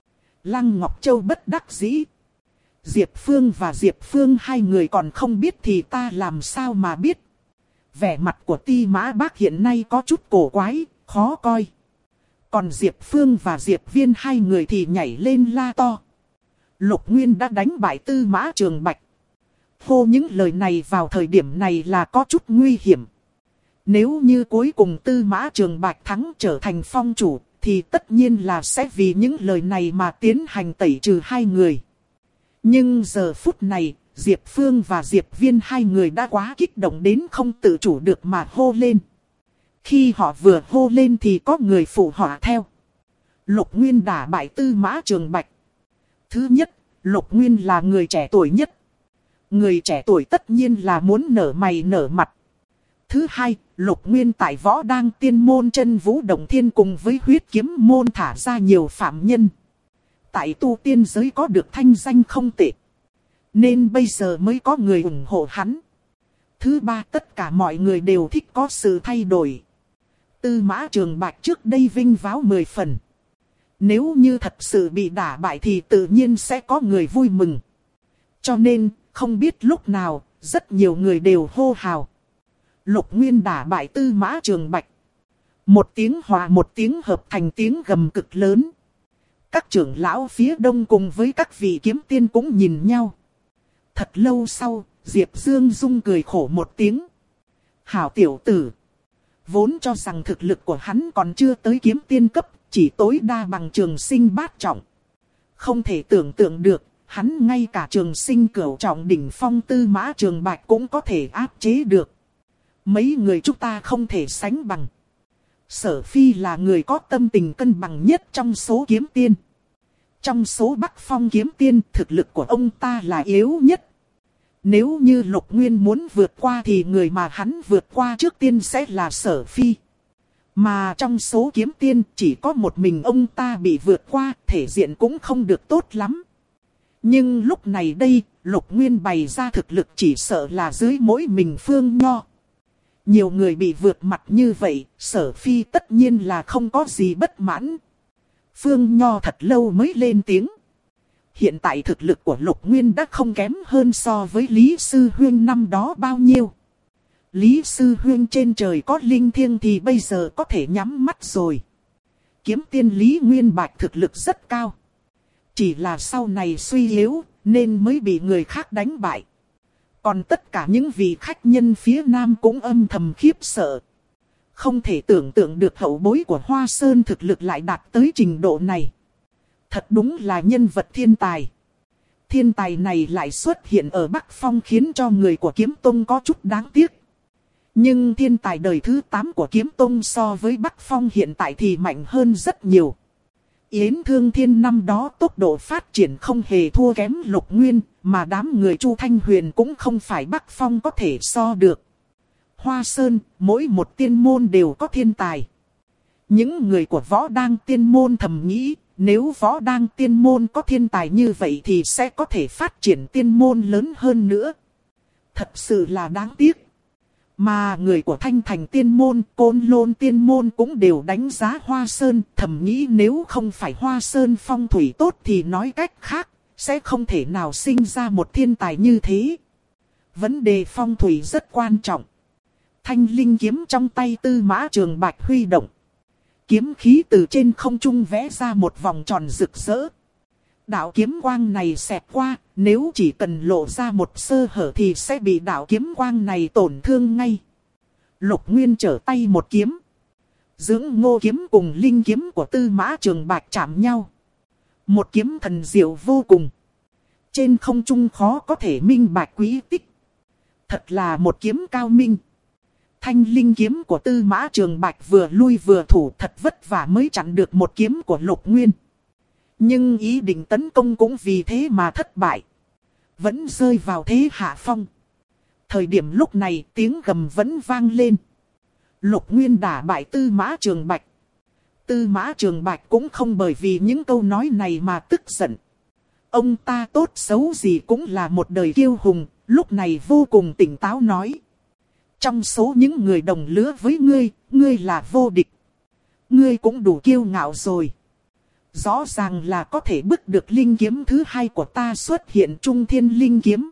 Lăng Ngọc Châu bất đắc dĩ. Diệp Phương và Diệp Phương hai người còn không biết thì ta làm sao mà biết. Vẻ mặt của Ti Mã Bác hiện nay có chút cổ quái, khó coi. Còn Diệp Phương và Diệp Viên hai người thì nhảy lên la to. Lục Nguyên đã đánh bại Tư Mã Trường Bạch. Hô những lời này vào thời điểm này là có chút nguy hiểm. Nếu như cuối cùng Tư Mã Trường Bạch thắng trở thành phong chủ, thì tất nhiên là sẽ vì những lời này mà tiến hành tẩy trừ hai người. Nhưng giờ phút này, Diệp Phương và Diệp Viên hai người đã quá kích động đến không tự chủ được mà hô lên. Khi họ vừa hô lên thì có người phụ họa theo. Lục Nguyên đả bại Tư Mã Trường Bạch. Thứ nhất, Lục Nguyên là người trẻ tuổi nhất. Người trẻ tuổi tất nhiên là muốn nở mày nở mặt. Thứ hai, Lục Nguyên tại Võ Đang Tiên Môn Chân Vũ Động Thiên cùng với Huyết Kiếm Môn thả ra nhiều phạm nhân. Tại tu tiên giới có được thanh danh không tệ. Nên bây giờ mới có người ủng hộ hắn. Thứ ba, tất cả mọi người đều thích có sự thay đổi. Tư Mã Trường Bạch trước đây vinh váo 10 phần. Nếu như thật sự bị đả bại thì tự nhiên sẽ có người vui mừng. Cho nên, không biết lúc nào, rất nhiều người đều hô hào. Lục Nguyên đả bại Tư Mã Trường Bạch. Một tiếng hòa một tiếng hợp thành tiếng gầm cực lớn. Các trưởng lão phía đông cùng với các vị kiếm tiên cũng nhìn nhau. Thật lâu sau, Diệp Dương Dung cười khổ một tiếng. Hảo tiểu tử. Vốn cho rằng thực lực của hắn còn chưa tới kiếm tiên cấp, chỉ tối đa bằng trường sinh bát trọng. Không thể tưởng tượng được, hắn ngay cả trường sinh cửu trọng đỉnh phong Tư Mã Trường Bạch cũng có thể áp chế được. Mấy người chúng ta không thể sánh bằng. Sở Phi là người có tâm tình cân bằng nhất trong số kiếm tiên. Trong số Bắc Phong kiếm tiên, thực lực của ông ta là yếu nhất. Nếu như Lục Nguyên muốn vượt qua thì người mà hắn vượt qua trước tiên sẽ là Sở Phi. Mà trong số kiếm tiên chỉ có một mình ông ta bị vượt qua, thể diện cũng không được tốt lắm. Nhưng lúc này đây, Lục Nguyên bày ra thực lực chỉ sợ là dưới mỗi mình Phương Nho. Nhiều người bị vượt mặt như vậy, Sở Phi tất nhiên là không có gì bất mãn. Phương Nho thật lâu mới lên tiếng. Hiện tại thực lực của Lục Nguyên đã không kém hơn so với Lý Sư Huynh năm đó bao nhiêu. Lý Sư Huynh trên trời có linh thiêng thì bây giờ có thể nhắm mắt rồi. Kiếm tiên Lý Nguyên Bạch thực lực rất cao. Chỉ là sau này suy yếu nên mới bị người khác đánh bại. Còn tất cả những vị khách nhân phía Nam cũng âm thầm khiếp sợ. Không thể tưởng tượng được hậu bối của Hoa Sơn thực lực lại đạt tới trình độ này. Thật đúng là nhân vật thiên tài. Thiên tài này lại xuất hiện ở Bắc Phong khiến cho người của Kiếm Tông có chút đáng tiếc. Nhưng thiên tài đời thứ 8 của Kiếm Tông so với Bắc Phong hiện tại thì mạnh hơn rất nhiều. Yến Thương Thiên năm đó tốc độ phát triển không hề thua kém Lục Nguyên, mà đám người Chu Thanh Huyền cũng không phải Bắc Phong có thể so được. Hoa Sơn, mỗi một tiên môn đều có thiên tài. Những người của Võ Đang tiên môn thầm nghĩ, nếu Võ Đang tiên môn có thiên tài như vậy thì sẽ có thể phát triển tiên môn lớn hơn nữa. Thật sự là đáng tiếc. Mà người của Thanh Thành tiên môn, Côn Lôn tiên môn cũng đều đánh giá Hoa Sơn, thầm nghĩ nếu không phải Hoa Sơn phong thủy tốt thì nói cách khác, sẽ không thể nào sinh ra một thiên tài như thế. Vấn đề phong thủy rất quan trọng. Thanh linh kiếm trong tay Tư Mã Trường Bạch huy động. Kiếm khí từ trên không trung vẽ ra một vòng tròn rực rỡ. Đạo kiếm quang này xẹt qua, nếu chỉ cần lộ ra một sơ hở thì sẽ bị đạo kiếm quang này tổn thương ngay. Lục Nguyên trở tay một kiếm. Dưỡng Ngô kiếm cùng linh kiếm của Tư Mã Trường Bạch chạm nhau. Một kiếm thần diệu vô cùng. Trên không trung khó có thể minh bạch quý tích. Thật là một kiếm cao minh. Thanh linh kiếm của Tư Mã Trường Bạch vừa lui vừa thủ, thật vất vả mới chặn được một kiếm của Lục Nguyên. Nhưng ý định tấn công cũng vì thế mà thất bại. Vẫn rơi vào thế hạ phong. Thời điểm lúc này tiếng gầm vẫn vang lên. Lục Nguyên đả bại Tư Mã Trường Bạch. Tư Mã Trường Bạch cũng không bởi vì những câu nói này mà tức giận. Ông ta tốt xấu gì cũng là một đời kiêu hùng, lúc này vô cùng tỉnh táo nói. Trong số những người đồng lứa với ngươi, ngươi là vô địch. Ngươi cũng đủ kiêu ngạo rồi. Rõ ràng là có thể bức được linh kiếm thứ hai của ta xuất hiện, Trung Thiên linh kiếm.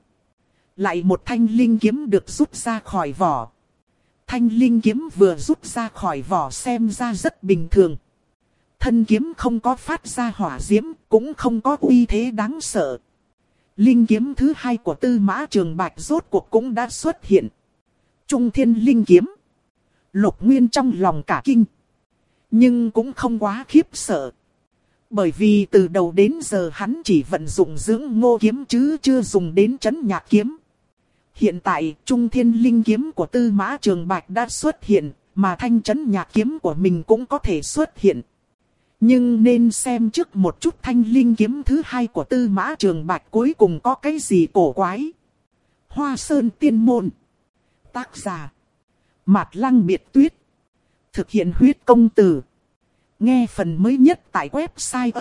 Lại một thanh linh kiếm được rút ra khỏi vỏ. Thanh linh kiếm vừa rút ra khỏi vỏ xem ra rất bình thường. Thân kiếm không có phát ra hỏa diễm, cũng không có uy thế đáng sợ. Linh kiếm thứ hai của Tư Mã Trường Bạch rốt cuộc cũng đã xuất hiện. Trung Thiên linh kiếm. Lục Nguyên trong lòng cả kinh. Nhưng cũng không quá khiếp sợ. Bởi vì từ đầu đến giờ hắn chỉ vận dụng Dưỡng Ngô kiếm chứ chưa dùng đến Trấn Nhạc kiếm. Hiện tại Trung Thiên linh kiếm của Tư Mã Trường Bạch đã xuất hiện, mà thanh Trấn Nhạc kiếm của mình cũng có thể xuất hiện. Nhưng nên xem trước một chút thanh linh kiếm thứ hai của Tư Mã Trường Bạch cuối cùng có cái gì cổ quái. Hoa Sơn Tiên Môn. Tác giả Mạt Lăng Biệt Tuyết. Thực hiện huyết công từ. Nghe phần mới nhất tại website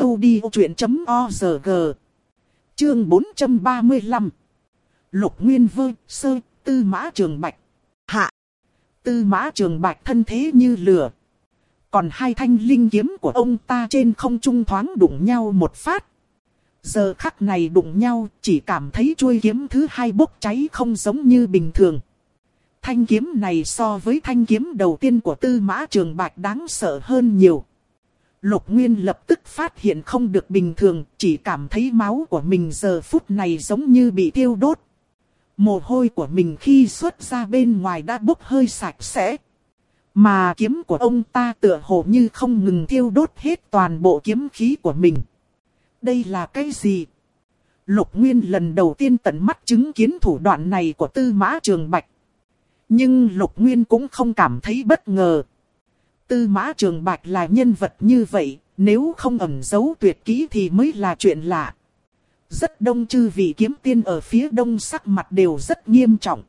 odchuyện.org. Chương 435. Lục Nguyên vơ sơ Tư Mã Trường Bạch. Hạ. Tư Mã Trường Bạch thân thế như lửa. Còn hai thanh linh kiếm của ông ta trên không trung thoáng đụng nhau một phát. Giờ khắc này đụng nhau, chỉ cảm thấy chuôi kiếm thứ hai bốc cháy không giống như bình thường. Thanh kiếm này so với thanh kiếm đầu tiên của Tư Mã Trường Bạch đáng sợ hơn nhiều. Lục Nguyên lập tức phát hiện không được bình thường, chỉ cảm thấy máu của mình giờ phút này giống như bị thiêu đốt. Mồ hôi của mình khi xuất ra bên ngoài đã bốc hơi sạch sẽ. Mà kiếm của ông ta tựa hồ như không ngừng thiêu đốt hết toàn bộ kiếm khí của mình. Đây là cái gì? Lục Nguyên lần đầu tiên tận mắt chứng kiến thủ đoạn này của Tư Mã Trường Bạch. Nhưng Lục Nguyên cũng không cảm thấy bất ngờ. Tư Mã Trường Bạch là nhân vật như vậy, nếu không ẩn giấu tuyệt kỹ thì mới là chuyện lạ. Rất đông chư vị kiếm tiên ở phía đông sắc mặt đều rất nghiêm trọng.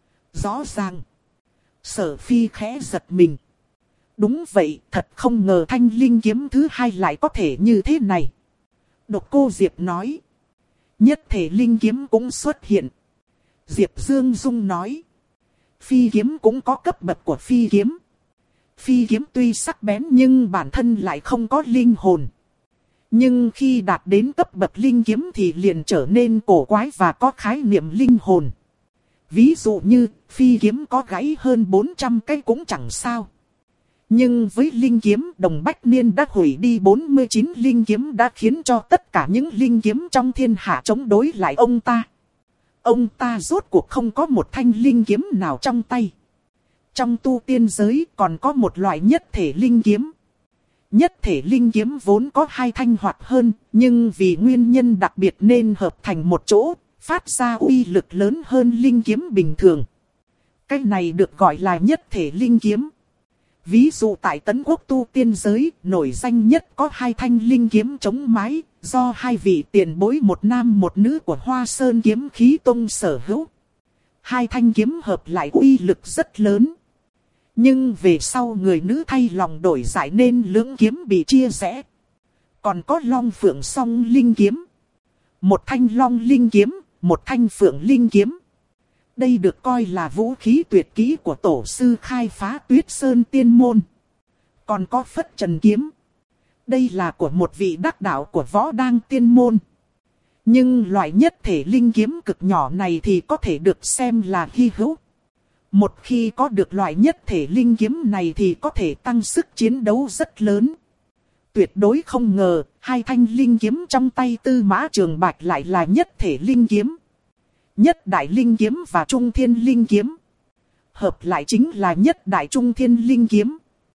Rõ ràng. Sở Phi khẽ giật mình. Đúng vậy, thật không ngờ thanh linh kiếm thứ hai lại có thể như thế này. Độc Cô Diệp nói. Nhất thể linh kiếm cũng xuất hiện. Diệp Dương Dung nói. Phi kiếm cũng có cấp bậc của phi kiếm. Phi kiếm tuy sắc bén nhưng bản thân lại không có linh hồn. Nhưng khi đạt đến cấp bậc linh kiếm thì liền trở nên cổ quái và có khái niệm linh hồn. Ví dụ như phi kiếm có gãy hơn 400 cái cũng chẳng sao. Nhưng với linh kiếm, Đồng Bách Niên đã hủy đi 49 linh kiếm đã khiến cho tất cả những linh kiếm trong thiên hạ chống đối lại ông ta. Ông ta rốt cuộc không có một thanh linh kiếm nào trong tay. Trong tu tiên giới còn có một loại nhất thể linh kiếm. Nhất thể linh kiếm vốn có hai thanh hoặc hơn, nhưng vì nguyên nhân đặc biệt nên hợp thành một chỗ, phát ra uy lực lớn hơn linh kiếm bình thường. Cái này được gọi là nhất thể linh kiếm. Ví dụ tại Tấn Quốc tu tiên giới, nổi danh nhất có hai thanh linh kiếm chống mái, do hai vị tiền bối một nam một nữ của Hoa Sơn Kiếm Khí Tông sở hữu. Hai thanh kiếm hợp lại uy lực rất lớn. Nhưng về sau người nữ thay lòng đổi dạ nên lưỡng kiếm bị chia rẽ. Còn có Long Phượng Song Linh Kiếm. Một thanh Long Linh Kiếm, một thanh Phượng Linh Kiếm. Đây được coi là vũ khí tuyệt kỹ của tổ sư khai phá Tuyết Sơn Tiên Môn. Còn có Phất Trần Kiếm. Đây là của một vị đắc đạo của Võ Đăng Tiên Môn. Nhưng loại nhất thể linh kiếm cực nhỏ này thì có thể được xem là hy hữu. Một khi có được loại nhất thể linh kiếm này thì có thể tăng sức chiến đấu rất lớn. Tuyệt đối không ngờ, hai thanh linh kiếm trong tay Tư Mã Trường Bạch lại là nhất thể linh kiếm. Nhất đại linh kiếm và trung thiên linh kiếm. Hợp lại chính là nhất đại trung thiên linh kiếm.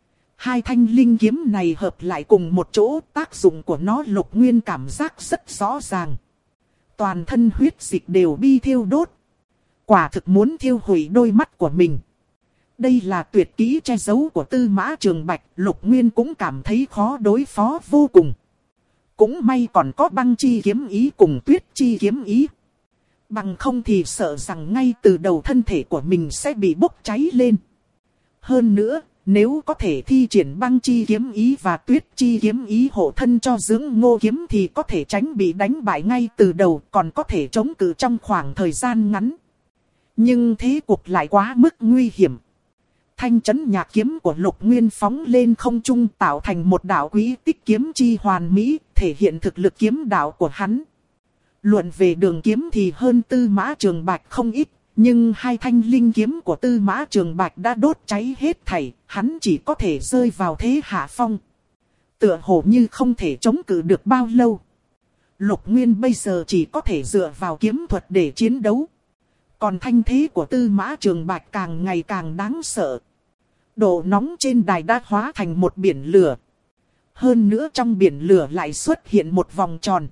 Hai thanh linh kiếm này hợp lại cùng một chỗ, tác dụng của nó Lục Nguyên cảm giác rất rõ ràng. Toàn thân huyết dịch đều bi thiêu đốt. Quả thực muốn thiêu hủy đôi mắt của mình. Đây là tuyệt kỹ che giấu của Tư Mã Trường Bạch, Lục Nguyên cũng cảm thấy khó đối phó vô cùng. Cũng may còn có Băng Chi kiếm ý cùng Tuyết Chi kiếm ý. Bằng không thì sợ rằng ngay từ đầu thân thể của mình sẽ bị bốc cháy lên. Hơn nữa, nếu có thể thi triển Băng Chi kiếm ý và Tuyết Chi kiếm ý hộ thân cho Dưỡng Ngô kiếm thì có thể tránh bị đánh bại ngay từ đầu, còn có thể chống cự trong khoảng thời gian ngắn. Nhưng thế cục lại quá mức nguy hiểm. Thanh chấn nhạc kiếm của Lục Nguyên phóng lên không trung tạo thành một đạo quý tích kiếm chi hoàn mỹ, thể hiện thực lực kiếm đạo của hắn. Luận về đường kiếm thì hơn Tư Mã Trường Bạch không ít, nhưng hai thanh linh kiếm của Tư Mã Trường Bạch đã đốt cháy hết thảy, hắn chỉ có thể rơi vào thế hạ phong. Tựa hồ như không thể chống cự được bao lâu. Lục Nguyên bây giờ chỉ có thể dựa vào kiếm thuật để chiến đấu. Còn thanh thế của Tư Mã Trường Bạch càng ngày càng đáng sợ. Độ nóng trên đài đã hóa thành một biển lửa. Hơn nữa trong biển lửa lại xuất hiện một vòng tròn.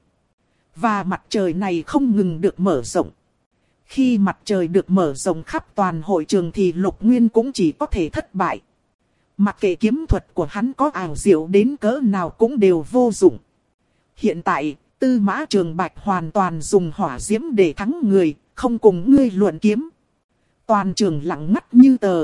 Và mặt trời này không ngừng được mở rộng. Khi mặt trời được mở rộng khắp toàn hội trường thì Lục Nguyên cũng chỉ có thể thất bại. Mặc kệ kiếm thuật của hắn có ảo diệu đến cỡ nào cũng đều vô dụng. Hiện tại, Tư Mã Trường Bạch hoàn toàn dùng hỏa diễm để thắng người, không cùng ngươi luận kiếm. Toàn trường lặng ngắt như tờ.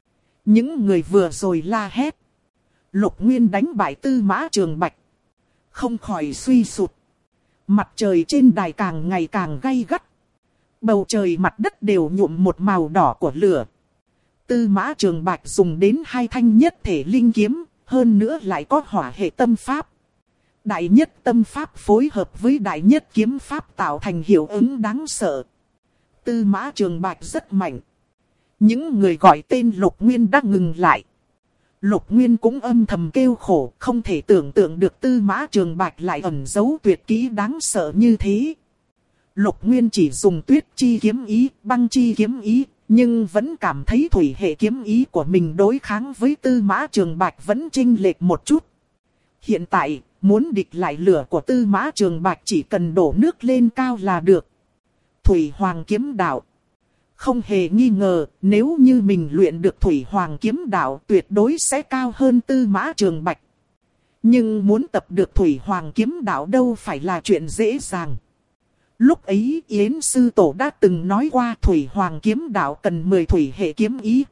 Những người vừa rồi la hét. Lục Nguyên đánh bại Tư Mã Trường Bạch. Không khỏi suy sụt. Mặt trời trên đài càng ngày càng gay gắt. Bầu trời mặt đất đều nhuộm một màu đỏ của lửa. Tư Mã Trường Bạch dùng đến 2 thanh nhất thể linh kiếm, hơn nữa lại có hỏa hệ tâm pháp. Đại nhất tâm pháp phối hợp với đại nhất kiếm pháp tạo thành hiệu ứng đáng sợ. Tư Mã Trường Bạch rất mạnh. Những người gọi tên Lục Nguyên đã ngừng lại. Lục Nguyên cũng âm thầm kêu khổ, không thể tưởng tượng được Tư Mã Trường Bạch lại ẩn giấu tuyệt kỹ đáng sợ như thế. Lục Nguyên chỉ dùng tuyết chi kiếm ý, băng chi kiếm ý, nhưng vẫn cảm thấy thủy hệ kiếm ý của mình đối kháng với Tư Mã Trường Bạch vẫn chênh lệch một chút. Hiện tại, muốn địch lại lửa của Tư Mã Trường Bạch chỉ cần đổ nước lên cao là được. Thủy Hoàng kiếm đạo. Không hề nghi ngờ, nếu như mình luyện được Thủy Hoàng kiếm đạo tuyệt đối sẽ cao hơn Tư Mã Trường Bạch. Nhưng muốn tập được Thủy Hoàng kiếm đạo đâu phải là chuyện dễ dàng. Lúc ấy Yến Sư Tổ đã từng nói qua Thủy Hoàng kiếm đạo cần 10 thủy hệ kiếm ý.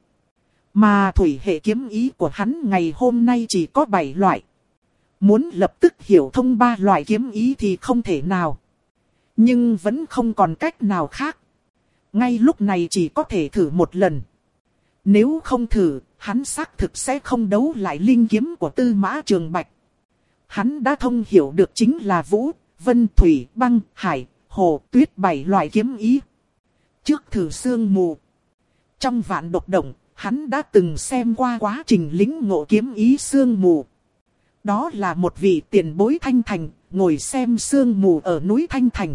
Mà thủy hệ kiếm ý của hắn ngày hôm nay chỉ có 7 loại. Muốn lập tức hiểu thông 3 loại kiếm ý thì không thể nào. Nhưng vẫn không còn cách nào khác. Ngay lúc này chỉ có thể thử một lần. Nếu không thử, hắn xác thực sẽ không đấu lại linh kiếm của Tư Mã Trường Bạch. Hắn đã thông hiểu được chính là vũ, vân, thủy, băng, hải, hồ, tuyết 7 loại kiếm ý. Trước thử sương mù. Trong Vạn Độc Động, hắn đã từng xem qua quá trình lĩnh ngộ kiếm ý sương mù. Đó là một vị tiền bối Thanh Thành, ngồi xem sương mù ở núi Thanh Thành.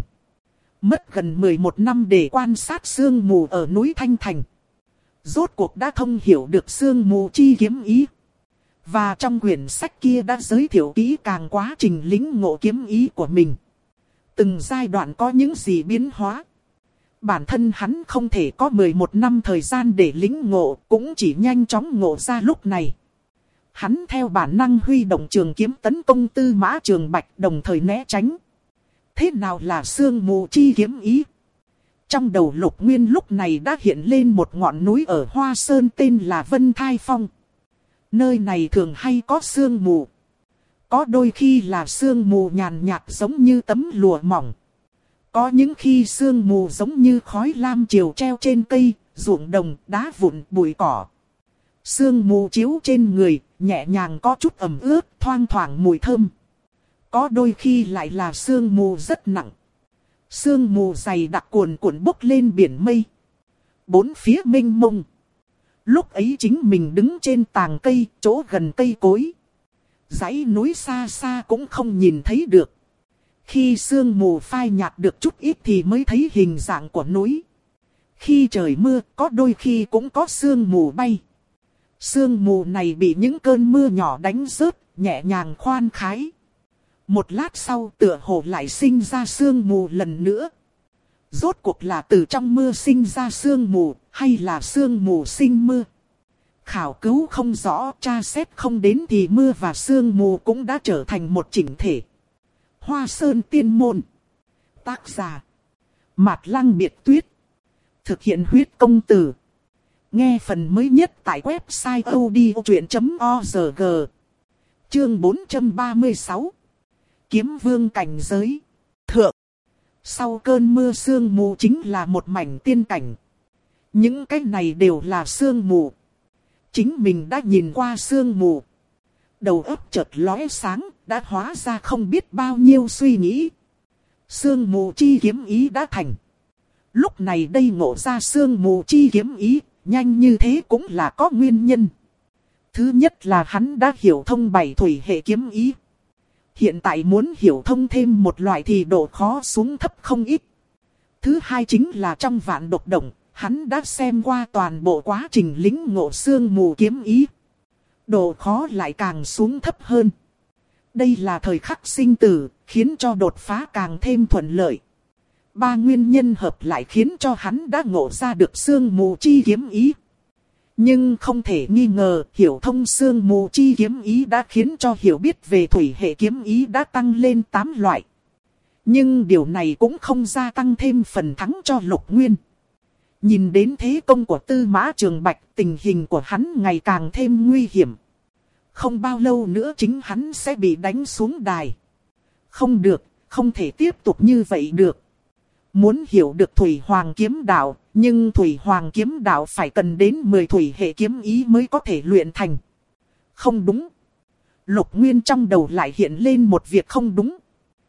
Mất gần 11 năm để quan sát sương mù ở núi Thanh Thành. Rốt cuộc đã thông hiểu được sương mù chi kiếm ý. Và trong quyển sách kia đã giới thiệu kỹ càng quá trình lĩnh ngộ kiếm ý của mình. Từng giai đoạn có những gì biến hóa. Bản thân hắn không thể có 11 năm thời gian để lĩnh ngộ, cũng chỉ nhanh chóng ngộ ra lúc này. Hắn theo bản năng huy động trường kiếm tấn công Tư Mã Trường Bạch, đồng thời né tránh. Thế nào là sương mù chi kiếm ý? Trong đầu Lục Nguyên lúc này đã hiện lên một ngọn núi ở Hoa Sơn tên là Vân Thai Phong. Nơi này thường hay có sương mù. Có đôi khi là sương mù nhàn nhạt giống như tấm lụa mỏng. Có những khi sương mù giống như khói lam chiều treo trên cây, ruộng đồng, đá vụn, bụi cỏ. Sương mù chiếu trên người, nhẹ nhàng có chút ẩm ướt, thoang thoảng mùi thơm. Có đôi khi lại là sương mù rất nặng. Sương mù dày đặc cuồn cuộn bốc lên biển mây. Bốn phía mênh mông. Lúc ấy chính mình đứng trên tàng cây, chỗ gần cây cối. Dãy núi xa xa cũng không nhìn thấy được. Khi sương mù phai nhạt được chút ít thì mới thấy hình dạng của núi. Khi trời mưa, có đôi khi cũng có sương mù bay. Sương mù này bị những cơn mưa nhỏ đánh rớt, nhẹ nhàng khoan khái. Một lát sau tựa hồ lại sinh ra sương mù lần nữa. Rốt cuộc là từ trong mưa sinh ra sương mù, hay là sương mù sinh mưa? Khảo cứu không rõ, tra xét không đến thì mưa và sương mù cũng đã trở thành một chỉnh thể. Hoa Sơn Tiên Môn. Tác giả Mạt Lăng Biệt Tuyết. Thực hiện huyết công từ. Nghe phần mới nhất tại website odchuyện.org. Chương 436. Kiếm vương cảnh giới. Thượng. Sau cơn mưa sương mù chính là một mảnh tiên cảnh. Những cái này đều là sương mù. Chính mình đã nhìn qua sương mù. Đầu óc chợt lóe sáng, đã hóa ra không biết bao nhiêu suy nghĩ. Sương mù chi kiếm ý đã thành. Lúc này đây ngộ ra sương mù chi kiếm ý, nhanh như thế cũng là có nguyên nhân. Thứ nhất là hắn đã hiểu thông 7 thủy hệ kiếm ý. Hiện tại muốn hiểu thông thêm một loại thì độ khó xuống thấp không ít. Thứ hai chính là trong Vạn Độc Động, hắn đã xem qua toàn bộ quá trình lĩnh ngộ sương mù kiếm ý. Độ khó lại càng xuống thấp hơn. Đây là thời khắc sinh tử, khiến cho đột phá càng thêm thuận lợi. 3 nguyên nhân hợp lại khiến cho hắn đã ngộ ra được sương mù chi kiếm ý. Nhưng không thể nghi ngờ, hiểu thông sương mù chi kiếm ý đã khiến cho hiểu biết về thủy hệ kiếm ý đã tăng lên 8 loại. Nhưng điều này cũng không gia tăng thêm phần thắng cho Lục Nguyên. Nhìn đến thế công của Tư Mã Trường Bạch, tình hình của hắn ngày càng thêm nguy hiểm. Không bao lâu nữa chính hắn sẽ bị đánh xuống đài. Không được, không thể tiếp tục như vậy được. muốn hiểu được Thủy Hoàng kiếm đạo, nhưng Thủy Hoàng kiếm đạo phải cần đến 10 thủy hệ kiếm ý mới có thể luyện thành. Không đúng. Lục Nguyên trong đầu lại hiện lên một việc không đúng.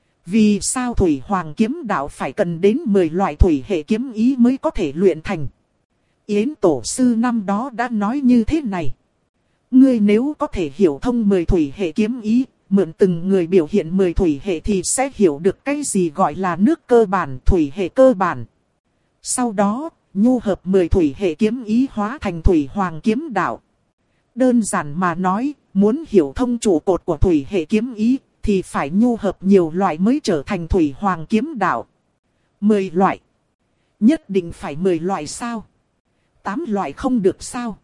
Vì sao Thủy Hoàng kiếm đạo phải cần đến 10 loại thủy hệ kiếm ý mới có thể luyện thành? Yến tổ sư năm đó đã nói như thế này. Ngươi nếu có thể hiểu thông 10 thủy hệ kiếm ý, mượn từng người biểu hiện 10 thủy hệ thì sẽ hiểu được cái gì gọi là nước cơ bản, thủy hệ cơ bản. Sau đó, nhu hợp 10 thủy hệ kiếm ý hóa thành Thủy Hoàng kiếm đạo. Đơn giản mà nói, muốn hiểu thông trụ cột của thủy hệ kiếm ý, thì phải nhu hợp nhiều loại mới trở thành Thủy Hoàng kiếm đạo. 10 loại. Nhất định phải 10 loại sao? 8 loại không được sao?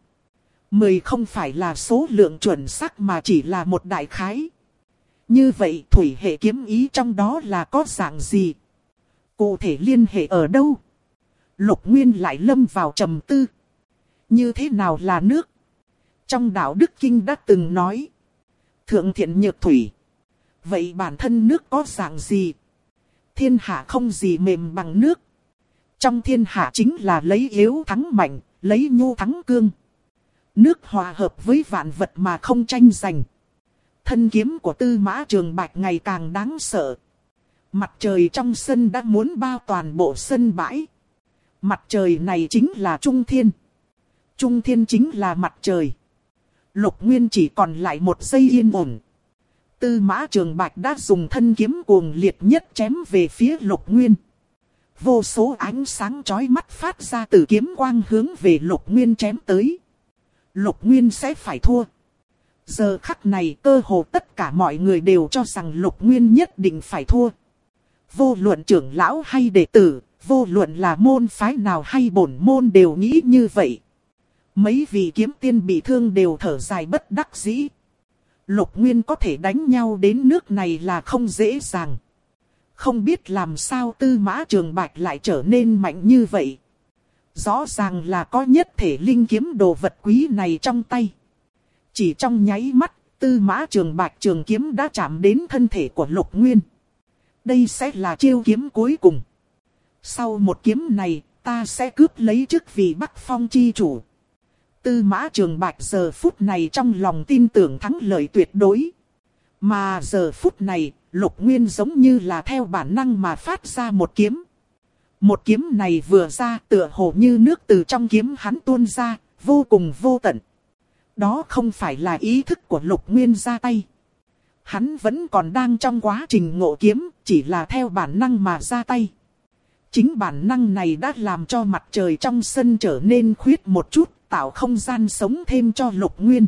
10 không phải là số lượng chuẩn xác mà chỉ là một đại khái. Như vậy thủy hệ kiếm ý trong đó là có dạng gì? Cụ thể liên hệ ở đâu? Lục Nguyên lại lâm vào trầm tư. Như thế nào là nước? Trong đạo Đức Kinh đã từng nói. Thượng thiện nhược thủy. Vậy bản thân nước có dạng gì? Thiên hạ không gì mềm bằng nước. Trong thiên hạ chính là lấy yếu thắng mạnh, lấy nhu thắng cương. Nước hòa hợp với vạn vật mà không tranh giành. Thân kiếm của Tư Mã Trường Bạch ngày càng đáng sợ. Mặt trời trong sân đã muốn bao toàn bộ sân bãi. Mặt trời này chính là Trung Thiên. Trung Thiên chính là mặt trời. Lục Nguyên chỉ còn lại một giây yên ổn. Tư Mã Trường Bạch đã dùng thân kiếm cuồng liệt nhất chém về phía Lục Nguyên. Vô số ánh sáng chói mắt phát ra từ kiếm quang hướng về Lục Nguyên chém tới. Lục Nguyên sẽ phải thua. Giờ khắc này cơ hồ tất cả mọi người đều cho rằng Lục Nguyên nhất định phải thua. Vô luận trưởng lão hay đệ tử, vô luận là môn phái nào hay bổn môn đều nghĩ như vậy. Mấy vị kiếm tiên bị thương đều thở dài bất đắc dĩ. Lục Nguyên có thể đánh nhau đến nước này là không dễ dàng. Không biết làm sao Tư Mã Trường Bạch lại trở nên mạnh như vậy. Rõ ràng là có nhất thể linh kiếm đồ vật quý này trong tay. Chỉ trong nháy mắt, Tư Mã Trường Bạch trường kiếm đã chạm đến thân thể của Lục Nguyên. Đây sẽ là chiêu kiếm cuối cùng. Sau một kiếm này, ta sẽ cướp lấy chức vị Bắc Phong chi chủ. Tư Mã Trường Bạch giờ phút này trong lòng tin tưởng thắng lợi tuyệt đối. Mà giờ phút này, Lục Nguyên giống như là theo bản năng mà phát ra một kiếm. Một kiếm này vừa ra tựa hồ như nước từ trong kiếm hắn tuôn ra, vô cùng vô tận. Đó không phải là ý thức của Lục Nguyên ra tay. Hắn vẫn còn đang trong quá trình ngộ kiếm, chỉ là theo bản năng mà ra tay. Chính bản năng này đã làm cho mặt trời trong sân trở nên khuyết một chút, tạo không gian sống thêm cho Lục Nguyên.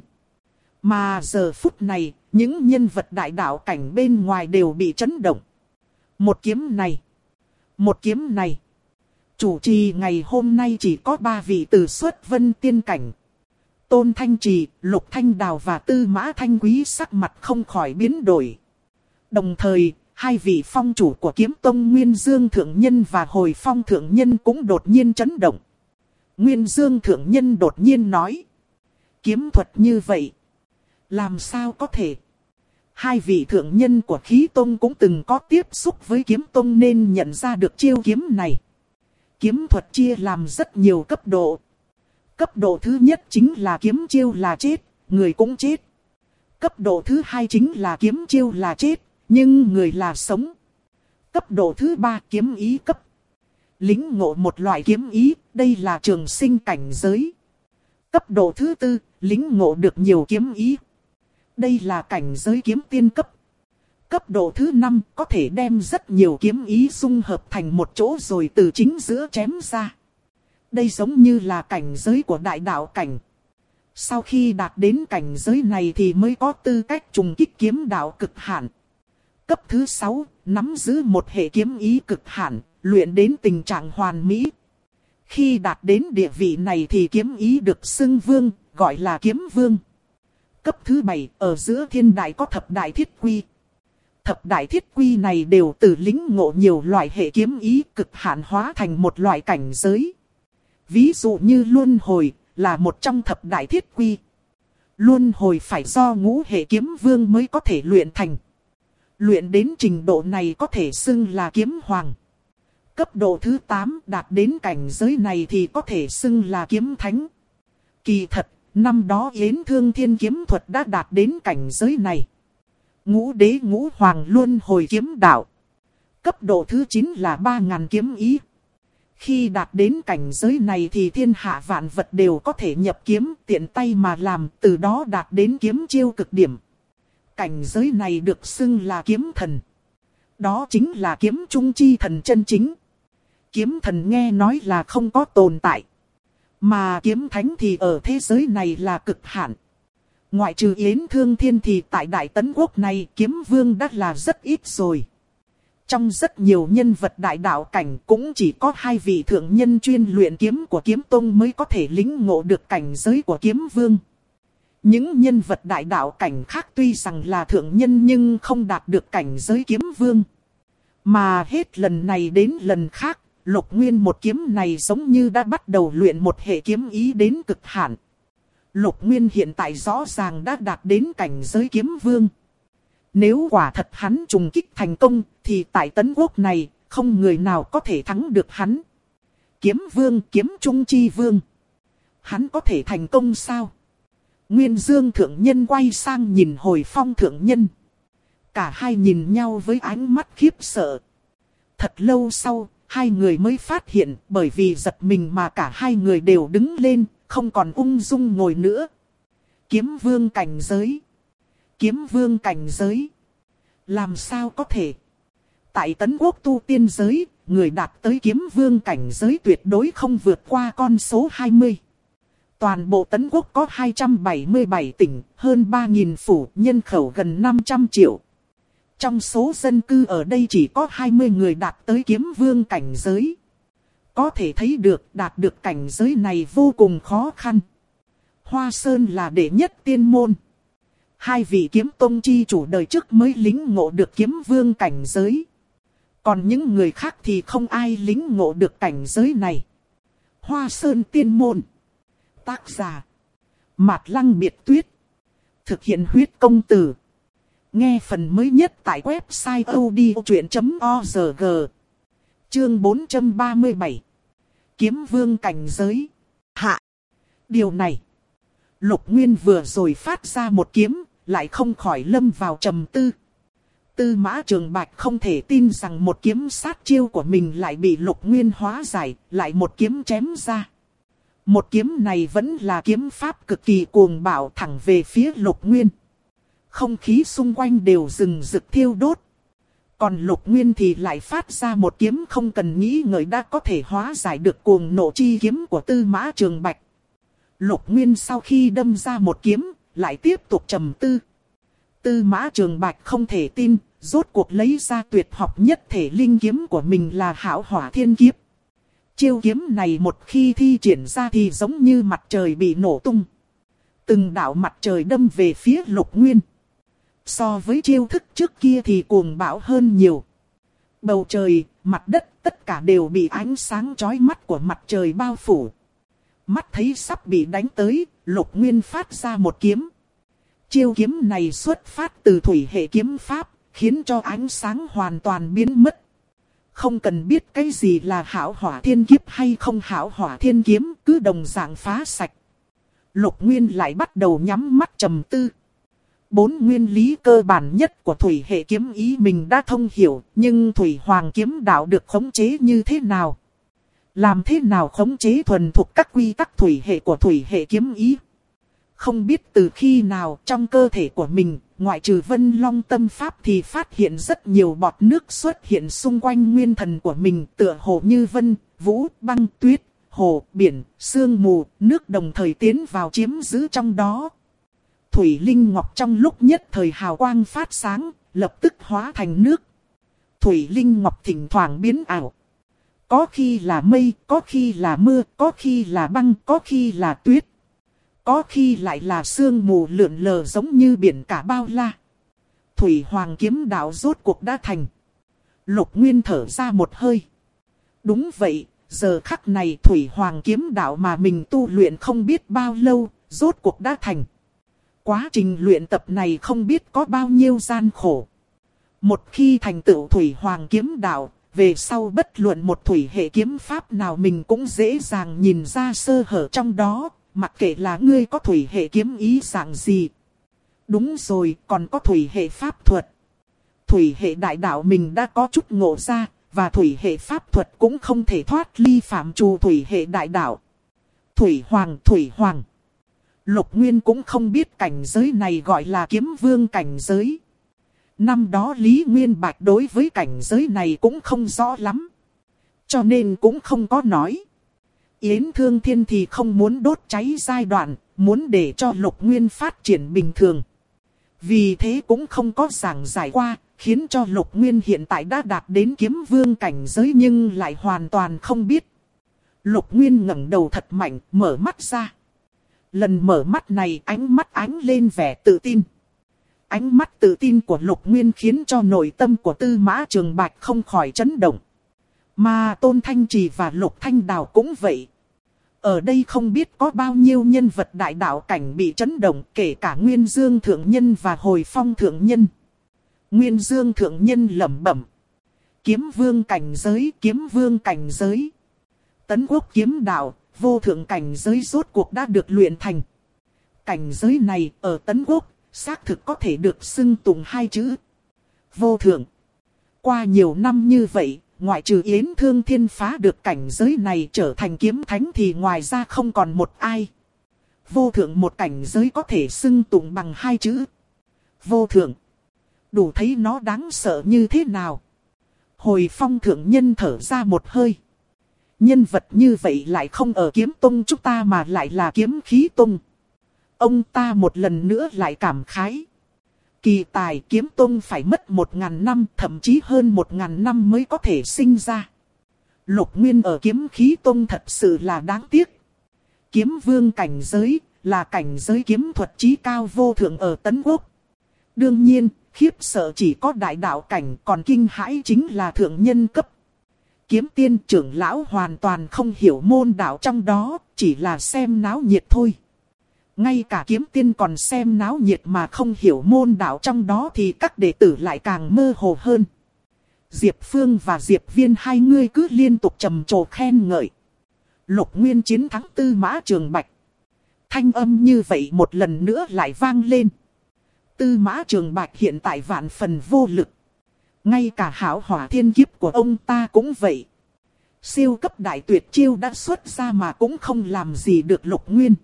Mà giờ phút này, những nhân vật đại đạo cảnh bên ngoài đều bị chấn động. Một kiếm này, một kiếm này. Chủ trì ngày hôm nay chỉ có 3 vị từ xuất vân tiên cảnh. Tôn Thanh Trì, Lục Thanh Đào và Tư Mã Thanh Quý sắc mặt không khỏi biến đổi. Đồng thời, 2 vị phong chủ của Kiếm Tông Nguyên Dương Thượng Nhân và Hồi Phong Thượng Nhân cũng đột nhiên chấn động. Nguyên Dương Thượng Nhân đột nhiên nói. Kiếm thuật như vậy, làm sao có thể? 2 vị thượng nhân của Khí Tông cũng từng có tiếp xúc với Kiếm Tông nên nhận ra được chiêu kiếm này. Kiếm thuật chia làm rất nhiều cấp độ. Cấp độ thứ nhất chính là kiếm chiêu là chết, người cũng chết. Cấp độ thứ hai chính là kiếm chiêu là chết, nhưng người là sống. Cấp độ thứ ba kiếm ý cấp. Lĩnh ngộ một loại kiếm ý, đây là trường sinh cảnh giới. Cấp độ thứ tư, lĩnh ngộ được nhiều kiếm ý. Đây là cảnh giới kiếm tiên cấp. Cấp độ thứ 5 có thể đem rất nhiều kiếm ý dung hợp thành một chỗ rồi từ chính giữa chém ra. Đây giống như là cảnh giới của đại đạo cảnh. Sau khi đạt đến cảnh giới này thì mới có tư cách trùng kích kiếm đạo cực hạn. Cấp thứ 6, nắm giữ một hệ kiếm ý cực hạn, luyện đến tình trạng hoàn mỹ. Khi đạt đến địa vị này thì kiếm ý được xưng vương, gọi là kiếm vương. Cấp thứ 7, ở giữa thiên đại có thập đại thiết quy. Thập đại thiết quy này đều từ lĩnh ngộ nhiều loại hệ kiếm ý cực hạn hóa thành một loại cảnh giới. Ví dụ như luân hồi là một trong thập đại thiết quy. Luân hồi phải do ngũ hệ kiếm vương mới có thể luyện thành. Luyện đến trình độ này có thể xưng là kiếm hoàng. Cấp độ thứ 8 đạt đến cảnh giới này thì có thể xưng là kiếm thánh. Kỳ thật, năm đó Yến Thương Thiên kiếm thuật đã đạt đến cảnh giới này. Ngũ đế ngũ hoàng luân hồi kiếm đạo. Cấp độ thứ 9 là 3.000 kiếm ý. Khi đạt đến cảnh giới này thì thiên hạ vạn vật đều có thể nhập kiếm tiện tay mà làm, từ đó đạt đến kiếm chiêu cực điểm. Cảnh giới này được xưng là kiếm thần. Đó chính là kiếm trung chi thần chân chính. Kiếm thần nghe nói là không có tồn tại. Mà kiếm thánh thì ở thế giới này là cực hạn. Ngoại trừ Yến Thương Thiên thì tại Đại Tấn Quốc này kiếm vương đã là rất ít rồi. Trong rất nhiều nhân vật đại đạo cảnh cũng chỉ có 2 vị thượng nhân chuyên luyện kiếm của kiếm tông mới có thể lĩnh ngộ được cảnh giới của kiếm vương. Những nhân vật đại đạo cảnh khác tuy rằng là thượng nhân nhưng không đạt được cảnh giới kiếm vương. Mà hết lần này đến lần khác, Lục Nguyên một kiếm này giống như đã bắt đầu luyện một hệ kiếm ý đến cực hạn. Lục Nguyên hiện tại rõ ràng đã đạt đến cảnh giới kiếm vương. Nếu quả thật hắn trùng kích thành công, thì tại Tấn Quốc này, không người nào có thể thắng được hắn. Kiếm vương, kiếm trung chi vương. Hắn có thể thành công sao? Nguyên Dương thượng nhân quay sang nhìn Hồi Phong thượng nhân. Cả hai nhìn nhau với ánh mắt khiếp sợ. Thật lâu sau, hai người mới phát hiện bởi vì giật mình mà cả hai người đều đứng lên, không còn ung dung ngồi nữa. Kiếm vương cảnh giới. Kiếm vương cảnh giới. Làm sao có thể? Tại Tấn Quốc tu tiên giới, người đạt tới kiếm vương cảnh giới tuyệt đối không vượt qua con số 20. Toàn bộ Tấn Quốc có 277 tỉnh, hơn 3.000 phủ, nhân khẩu gần 500 triệu. Trong số dân cư ở đây chỉ có 20 người đạt tới kiếm vương cảnh giới. Có thể thấy được đạt được cảnh giới này vô cùng khó khăn. Hoa Sơn là đệ nhất tiên môn. 2 vị kiếm tông chi chủ đời trước mới lĩnh ngộ được kiếm vương cảnh giới. Còn những người khác thì không ai lĩnh ngộ được cảnh giới này. Hoa Sơn tiên môn. Tác giả Mạt Lăng Biệt Tuyết. Thực hiện huyết công từ. Nghe phần mới nhất tại website odchuyện.org. Chương 437. Kiếm vương cảnh giới. Hạ. Điều này. Lục Nguyên vừa rồi phát ra một kiếm, lại không khỏi lâm vào trầm tư. Tư Mã Trường Bạch không thể tin rằng một kiếm sát chiêu của mình lại bị Lục Nguyên hóa giải, lại một kiếm chém ra. Một kiếm này vẫn là kiếm pháp cực kỳ cuồng bạo thẳng về phía Lục Nguyên. Không khí xung quanh đều rừng rực thiêu đốt. Còn Lục Nguyên thì lại phát ra một kiếm không cần nghĩ ngợi đã có thể hóa giải được cuồng nộ chi kiếm của Tư Mã Trường Bạch. Lục Nguyên sau khi đâm ra một kiếm, lại tiếp tục trầm tư. Tư Mã Trường Bạch không thể tin, rốt cuộc lấy ra tuyệt học nhất thể linh kiếm của mình là Hạo Hỏa Thiên Kiếp. Chiêu kiếm này một khi thi triển ra thì giống như mặt trời bị nổ tung. Từng đạo mặt trời đâm về phía Lục Nguyên. So với chiêu thức trước kia thì cuồng bạo hơn nhiều. Bầu trời, mặt đất tất cả đều bị ánh sáng chói mắt của mặt trời bao phủ. Mắt thấy sắp bị đánh tới, Lục Nguyên phát ra một kiếm. Chiêu kiếm này xuất phát từ thủy hệ kiếm pháp, khiến cho ánh sáng hoàn toàn biến mất. Không cần biết cái gì là Hạo Hỏa Thiên Kiếp hay không Hạo Hỏa Thiên Kiếm, cứ đồng dạng phá sạch. Lục Nguyên lại bắt đầu nhắm mắt trầm tư. 4 nguyên lý cơ bản nhất của thủy hệ kiếm ý mình đã thông hiểu, nhưng thủy hoàng kiếm đạo được khống chế như thế nào? Làm thế nào khống chế thuần thục các quy tắc thủy hệ của thủy hệ kiếm ý? Không biết từ khi nào trong cơ thể của mình, ngoại trừ Vân Long tâm pháp thì phát hiện rất nhiều bọt nước xuất hiện xung quanh nguyên thần của mình, tựa hồ như vân, vũ, băng, tuyết, hồ, biển, sương mù, nước đồng thời tiến vào chiếm giữ trong đó. Thủy Linh Ngọc trong lúc nhất thời hào quang phát sáng, lập tức hóa thành nước. Thủy Linh Ngọc thỉnh thoảng biến ảo. Có khi là mây, có khi là mưa, có khi là băng, có khi là tuyết. Có khi lại là sương mù lượn lờ giống như biển cả bao la. Thủy Hoàng kiếm đạo rốt cuộc đã thành. Lục Nguyên thở ra một hơi. Đúng vậy, giờ khắc này Thủy Hoàng kiếm đạo mà mình tu luyện không biết bao lâu, rốt cuộc đã thành. Quá trình luyện tập này không biết có bao nhiêu gian khổ. Một khi thành tựu Thủy Hoàng kiếm đạo, Về sau bất luận một thủy hệ kiếm pháp nào mình cũng dễ dàng nhìn ra sơ hở trong đó, mặc kệ là ngươi có thủy hệ kiếm ý dạng gì. Đúng rồi, còn có thủy hệ pháp thuật. Thủy hệ đại đạo mình đã có chút ngộ ra, và thủy hệ pháp thuật cũng không thể thoát ly phạm trù thủy hệ đại đạo. Thủy hoàng. Lục Nguyên cũng không biết cảnh giới này gọi là kiếm vương cảnh giới. Năm đó Lý Nguyên Bạch đối với cảnh giới này cũng không rõ lắm, cho nên cũng không có nói. Yến Thương Thiên thì không muốn đốt cháy giai đoạn, muốn để cho Lục Nguyên phát triển bình thường. Vì thế cũng không có giảng giải qua, khiến cho Lục Nguyên hiện tại đã đạt đến kiếm vương cảnh giới nhưng lại hoàn toàn không biết. Lục Nguyên ngẩng đầu thật mạnh, mở mắt ra. Lần mở mắt này ánh mắt ánh lên vẻ tự tin. Ánh mắt tự tin của Lục Nguyên khiến cho nội tâm của Tư Mã Trường Bạch không khỏi chấn động. Mà Tôn Thanh Trì và Lục Thanh Đào cũng vậy. Ở đây không biết có bao nhiêu nhân vật đại đạo cảnh bị chấn động, kể cả Nguyên Dương Thượng Nhân và Hồi Phong Thượng Nhân. Nguyên Dương Thượng Nhân lẩm bẩm: kiếm vương cảnh giới, kiếm vương cảnh giới. Tấn Quốc kiếm đạo, vô thượng cảnh giới rốt cuộc đã được luyện thành. Cảnh giới này ở Tấn Quốc, xác thực có thể được xưng tụng hai chữ: vô thượng. Qua nhiều năm như vậy, ngoại trừ Yến Thương Thiên phá được cảnh giới này trở thành kiếm thánh thì ngoài ra không còn một ai. Vô thượng một cảnh giới có thể xưng tụng bằng hai chữ: vô thượng. Đủ thấy nó đáng sợ như thế nào. Hồi Phong Thượng Nhân thở ra một hơi. Nhân vật như vậy lại không ở kiếm tông chúng ta mà lại là kiếm khí tông. Ông ta một lần nữa lại cảm khái. Kỳ tài kiếm tông phải mất 1000 năm, thậm chí hơn 1000 năm mới có thể sinh ra. Lục Nguyên ở kiếm khí tông thật sự là đáng tiếc. Kiếm vương cảnh giới là cảnh giới kiếm thuật chí cao vô thượng ở Tấn Quốc. Đương nhiên, khiếp sợ chỉ có đại đạo cảnh, còn kinh hãi chính là thượng nhân cấp. Kiếm tiên trưởng lão hoàn toàn không hiểu môn đạo trong đó, chỉ là xem náo nhiệt thôi. Ngay cả kiếm tiên còn xem náo nhiệt mà không hiểu môn đạo trong đó thì các đệ tử lại càng mơ hồ hơn. Diệp Phương và Diệp Viên hai người cứ liên tục trầm trồ khen ngợi. Lục Nguyên chiến thắng Tư Mã Trường Bạch. Thanh âm như vậy một lần nữa lại vang lên. Tư Mã Trường Bạch hiện tại vạn phần vô lực. Ngay cả hảo hỏa thiên kiếp của ông ta cũng vậy. Siêu cấp đại tuyệt chiêu đã xuất ra mà cũng không làm gì được Lục Nguyên.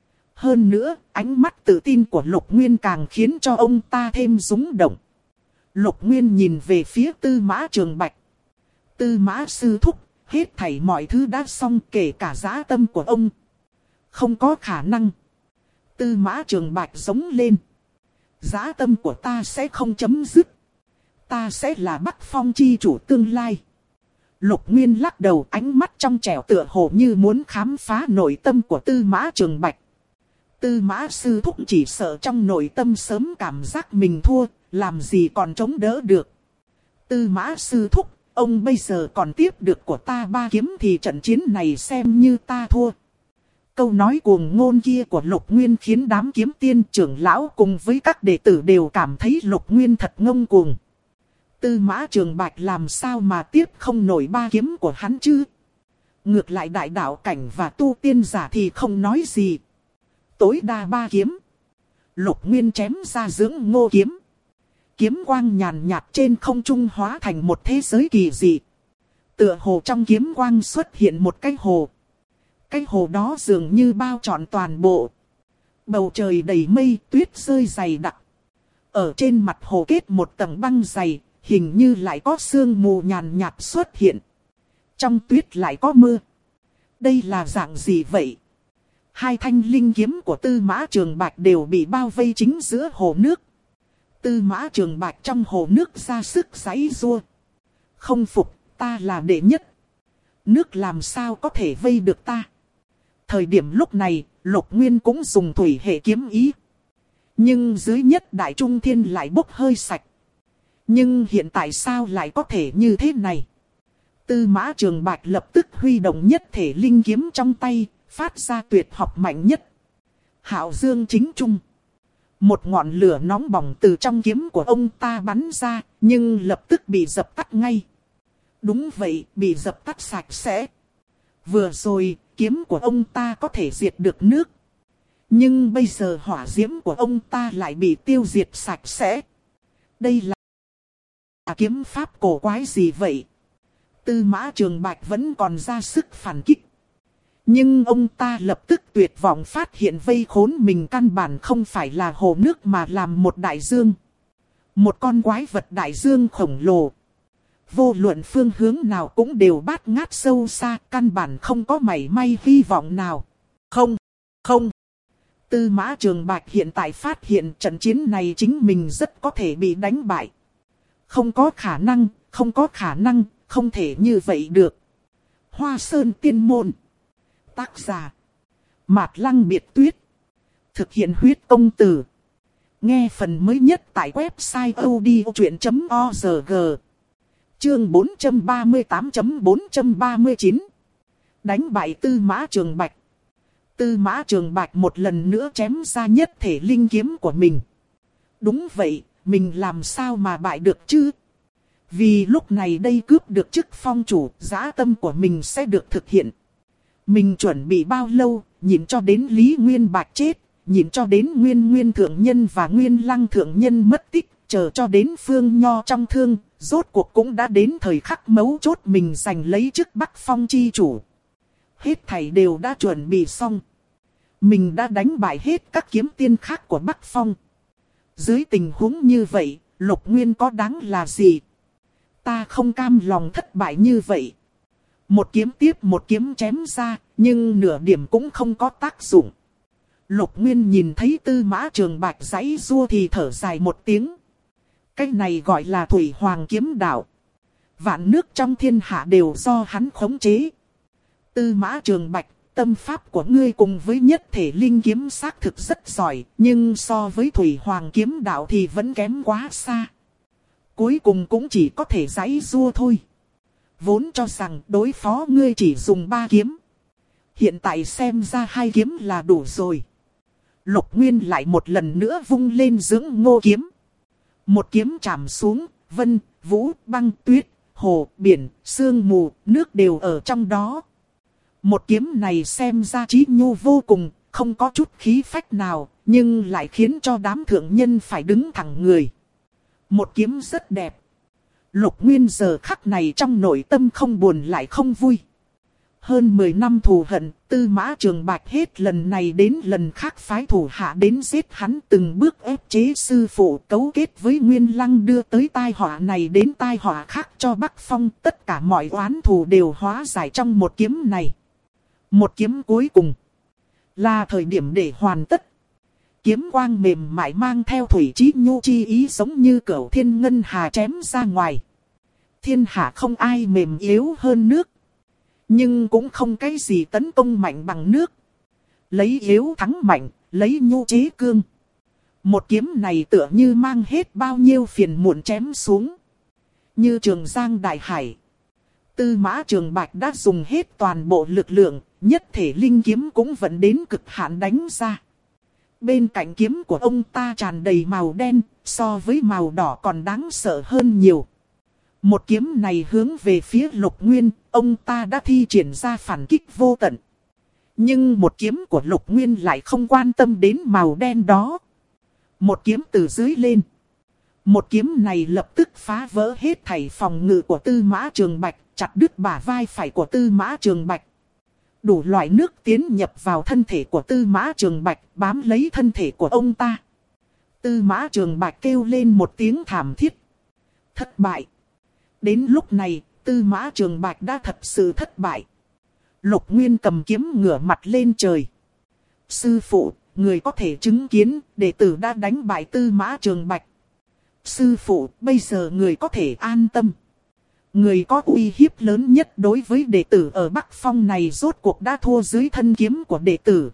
Hơn nữa, ánh mắt tự tin của Lục Nguyên càng khiến cho ông ta thêm rung động. Lục Nguyên nhìn về phía Tư Mã Trường Bạch. Tư Mã sư thúc, hết thảy mọi thứ đã xong, kể cả dã tâm của ông. Không có khả năng. Tư Mã Trường Bạch giống lên. Dã tâm của ta sẽ không chấm dứt. Ta sẽ là Bắc Phong chi chủ tương lai. Lục Nguyên lắc đầu, ánh mắt trong trẻo tựa hồ như muốn khám phá nội tâm của Tư Mã Trường Bạch. Tư Mã sư thúc chỉ sợ trong nội tâm sớm cảm giác mình thua, làm gì còn chống đỡ được. Tư Mã sư thúc, ông bây giờ còn tiếp được của ta 3 kiếm thì trận chiến này xem như ta thua. Câu nói cuồng ngôn kia của Lục Nguyên khiến đám kiếm tiên trưởng lão cùng với các đệ tử đều cảm thấy Lục Nguyên thật ngông cuồng. Tư Mã Trường Bạch làm sao mà tiếp không nổi 3 kiếm của hắn chứ? Ngược lại đại đạo cảnh và tu tiên giả thì không nói gì. Tối đa 3 kiếm. Lục Nguyên chém ra dưỡng ngô kiếm. Kiếm quang nhàn nhạt trên không trung hóa thành một thế giới kỳ dị. Tựa hồ trong kiếm quang xuất hiện một cái hồ. Cái hồ đó dường như bao trọn toàn bộ. Bầu trời đầy mây, tuyết rơi dày đặc. Ở trên mặt hồ kết một tầng băng dày, hình như lại có sương mù nhàn nhạt xuất hiện. Trong tuyết lại có mưa. Đây là dạng gì vậy? 2 thanh linh kiếm của Tư Mã Trường Bạch đều bị bao vây chính giữa hồ nước. Tư Mã Trường Bạch trong hồ nước ra sức giãy giụa. Không phục, ta là đệ nhất. Nước làm sao có thể vây được ta? Thời điểm lúc này, Lục Nguyên cũng dùng thủy hệ kiếm ý. Nhưng dưới nhất đại trung thiên lại bốc hơi sạch. Nhưng hiện tại sao lại có thể như thế này? Tư Mã Trường Bạch lập tức huy động nhất thể linh kiếm trong tay, phát ra tuyệt học mạnh nhất. Hạo Dương chính trung. Một ngọn lửa nóng bỏng từ trong kiếm của ông ta bắn ra, nhưng lập tức bị dập tắt ngay. Đúng vậy, bị dập tắt sạch sẽ. Vừa rồi, kiếm của ông ta có thể diệt được nước. Nhưng bây giờ hỏa diễm của ông ta lại bị tiêu diệt sạch sẽ. Đây là kiếm pháp cổ quái gì vậy? Tư Mã Trường Bạch vẫn còn ra sức phản kích. Nhưng ông ta lập tức tuyệt vọng phát hiện vây khốn mình căn bản không phải là hồ nước mà làm một đại dương. Một con quái vật đại dương khổng lồ. Vô luận phương hướng nào cũng đều bát ngát sâu xa, căn bản không có mảy may hy vọng nào. Không, không. Tư Mã Trường Bạch hiện tại phát hiện trận chiến này chính mình rất có thể bị đánh bại. Không có khả năng, không có khả năng, không thể như vậy được. Hoa Sơn Tiên Môn. Tác giả Mạt Lăng Biệt Tuyết. Thực hiện huyết công từ. Nghe phần mới nhất tại website odchuyện.org. Chương 438.439. Đánh bại Tư Mã Trường Bạch. Tư Mã Trường Bạch một lần nữa chém ra nhất thể linh kiếm của mình. Đúng vậy, mình làm sao mà bại được chứ? Vì lúc này đây cướp được chức phong chủ, dã tâm của mình sẽ được thực hiện. Mình chuẩn bị bao lâu, nhìn cho đến Lý Nguyên Bạch chết, nhìn cho đến Nguyên Thượng Nhân và Nguyên Lăng Thượng Nhân mất tích, chờ cho đến Phương Nho trong thương, rốt cuộc cũng đã đến thời khắc mấu chốt mình giành lấy chức Bắc Phong chi chủ. Hết thảy đều đã chuẩn bị xong. Mình đã đánh bại hết các kiếm tiên khác của Bắc Phong. Dưới tình huống như vậy, Lục Nguyên có đáng là gì? Ta không cam lòng thất bại như vậy. Một kiếm tiếp một kiếm chém ra, nhưng nửa điểm cũng không có tác dụng. Lục Nguyên nhìn thấy Tư Mã Trường Bạch giãy giụa thì thở dài một tiếng. Cái này gọi là Thủy Hoàng kiếm đạo. Vạn nước trong thiên hạ đều do hắn khống chế. Tư Mã Trường Bạch, tâm pháp của ngươi cùng với nhất thể linh kiếm xác thực rất giỏi, nhưng so với Thủy Hoàng kiếm đạo thì vẫn kém quá xa. Cuối cùng cũng chỉ có thể giãy giụa thôi. Vốn cho rằng đối phó ngươi chỉ dùng 3 kiếm. Hiện tại xem ra 2 kiếm là đủ rồi. Lục Nguyên lại một lần nữa vung lên dưỡng ngô kiếm. Một kiếm chạm xuống, vân, vũ, băng, tuyết, hồ, biển, sương mù, nước đều ở trong đó. Một kiếm này xem ra chí nhu vô cùng, không có chút khí phách nào, nhưng lại khiến cho đám thượng nhân phải đứng thẳng người. Một kiếm rất đẹp. Lục Nguyên giờ khắc này trong nội tâm không buồn lại không vui. Hơn 10 năm thù hận, Tư Mã Trường Bạch hết lần này đến lần khác phái thủ hạ đến giết hắn, từng bước ép chế sư phụ, cấu kết với Nguyên Lăng đưa tới tai họa này đến tai họa khác cho Bắc Phong. Tất cả mọi oán thù đều hóa giải trong một kiếm này. Một kiếm cuối cùng là thời điểm để hoàn tất. Kiếm quang mềm mại mang theo thủy chí nhu chi ý giống như cửu thiên ngân hà chém ra ngoài. Thiên hạ không ai mềm yếu hơn nước. Nhưng cũng không cái gì tấn công mạnh bằng nước. Lấy yếu thắng mạnh, lấy nhu chế cương. Một kiếm này tựa như mang hết bao nhiêu phiền muộn chém xuống. Như Trường Giang Đại Hải. Tư Mã Trường Bạch đã dùng hết toàn bộ lực lượng, nhất thể linh kiếm cũng vẫn đến cực hạn đánh ra. Bên cạnh kiếm của ông ta tràn đầy màu đen, so với màu đỏ còn đáng sợ hơn nhiều. Một kiếm này hướng về phía Lục Nguyên, ông ta đã thi triển ra phản kích vô tận. Nhưng một kiếm của Lục Nguyên lại không quan tâm đến màu đen đó. Một kiếm từ dưới lên. Một kiếm này lập tức phá vỡ hết thảy phòng ngự của Tư Mã Trường Bạch, chặt đứt bả vai phải của Tư Mã Trường Bạch. Đủ loại nước tiến nhập vào thân thể của Tư Mã Trường Bạch, bám lấy thân thể của ông ta. Tư Mã Trường Bạch kêu lên một tiếng thảm thiết. Thất bại. Đến lúc này, Tư Mã Trường Bạch đã thật sự thất bại. Lục Nguyên cầm kiếm ngửa mặt lên trời. Sư phụ, người có thể chứng kiến, đệ tử đã đánh bại Tư Mã Trường Bạch. Sư phụ, bây giờ người có thể an tâm. Người có uy hiếp lớn nhất đối với đệ tử ở Bắc Phong này rốt cuộc đã thua dưới thân kiếm của đệ tử.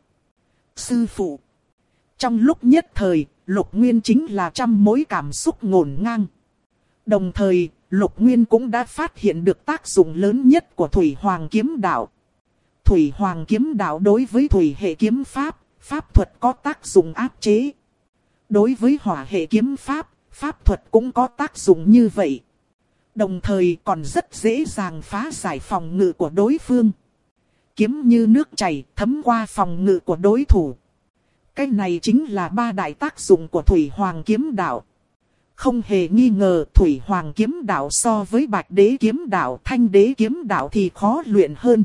Sư phụ. Trong lúc nhất thời, Lục Nguyên chính là trăm mối cảm xúc ngổn ngang. Đồng thời, Lục Nguyên cũng đã phát hiện được tác dụng lớn nhất của Thủy Hoàng kiếm đạo. Thủy Hoàng kiếm đạo đối với thủy hệ kiếm pháp, pháp thuật có tác dụng áp chế. Đối với hỏa hệ kiếm pháp, pháp thuật cũng có tác dụng như vậy. Đồng thời còn rất dễ dàng phá giải phòng ngự của đối phương. Kiếm như nước chảy thấm qua phòng ngự của đối thủ. Cái này chính là ba đại tác dụng của Thủy Hoàng kiếm đạo. Không hề nghi ngờ Thủy Hoàng kiếm đạo so với Bạch Đế kiếm đạo, Thanh Đế kiếm đạo thì khó luyện hơn.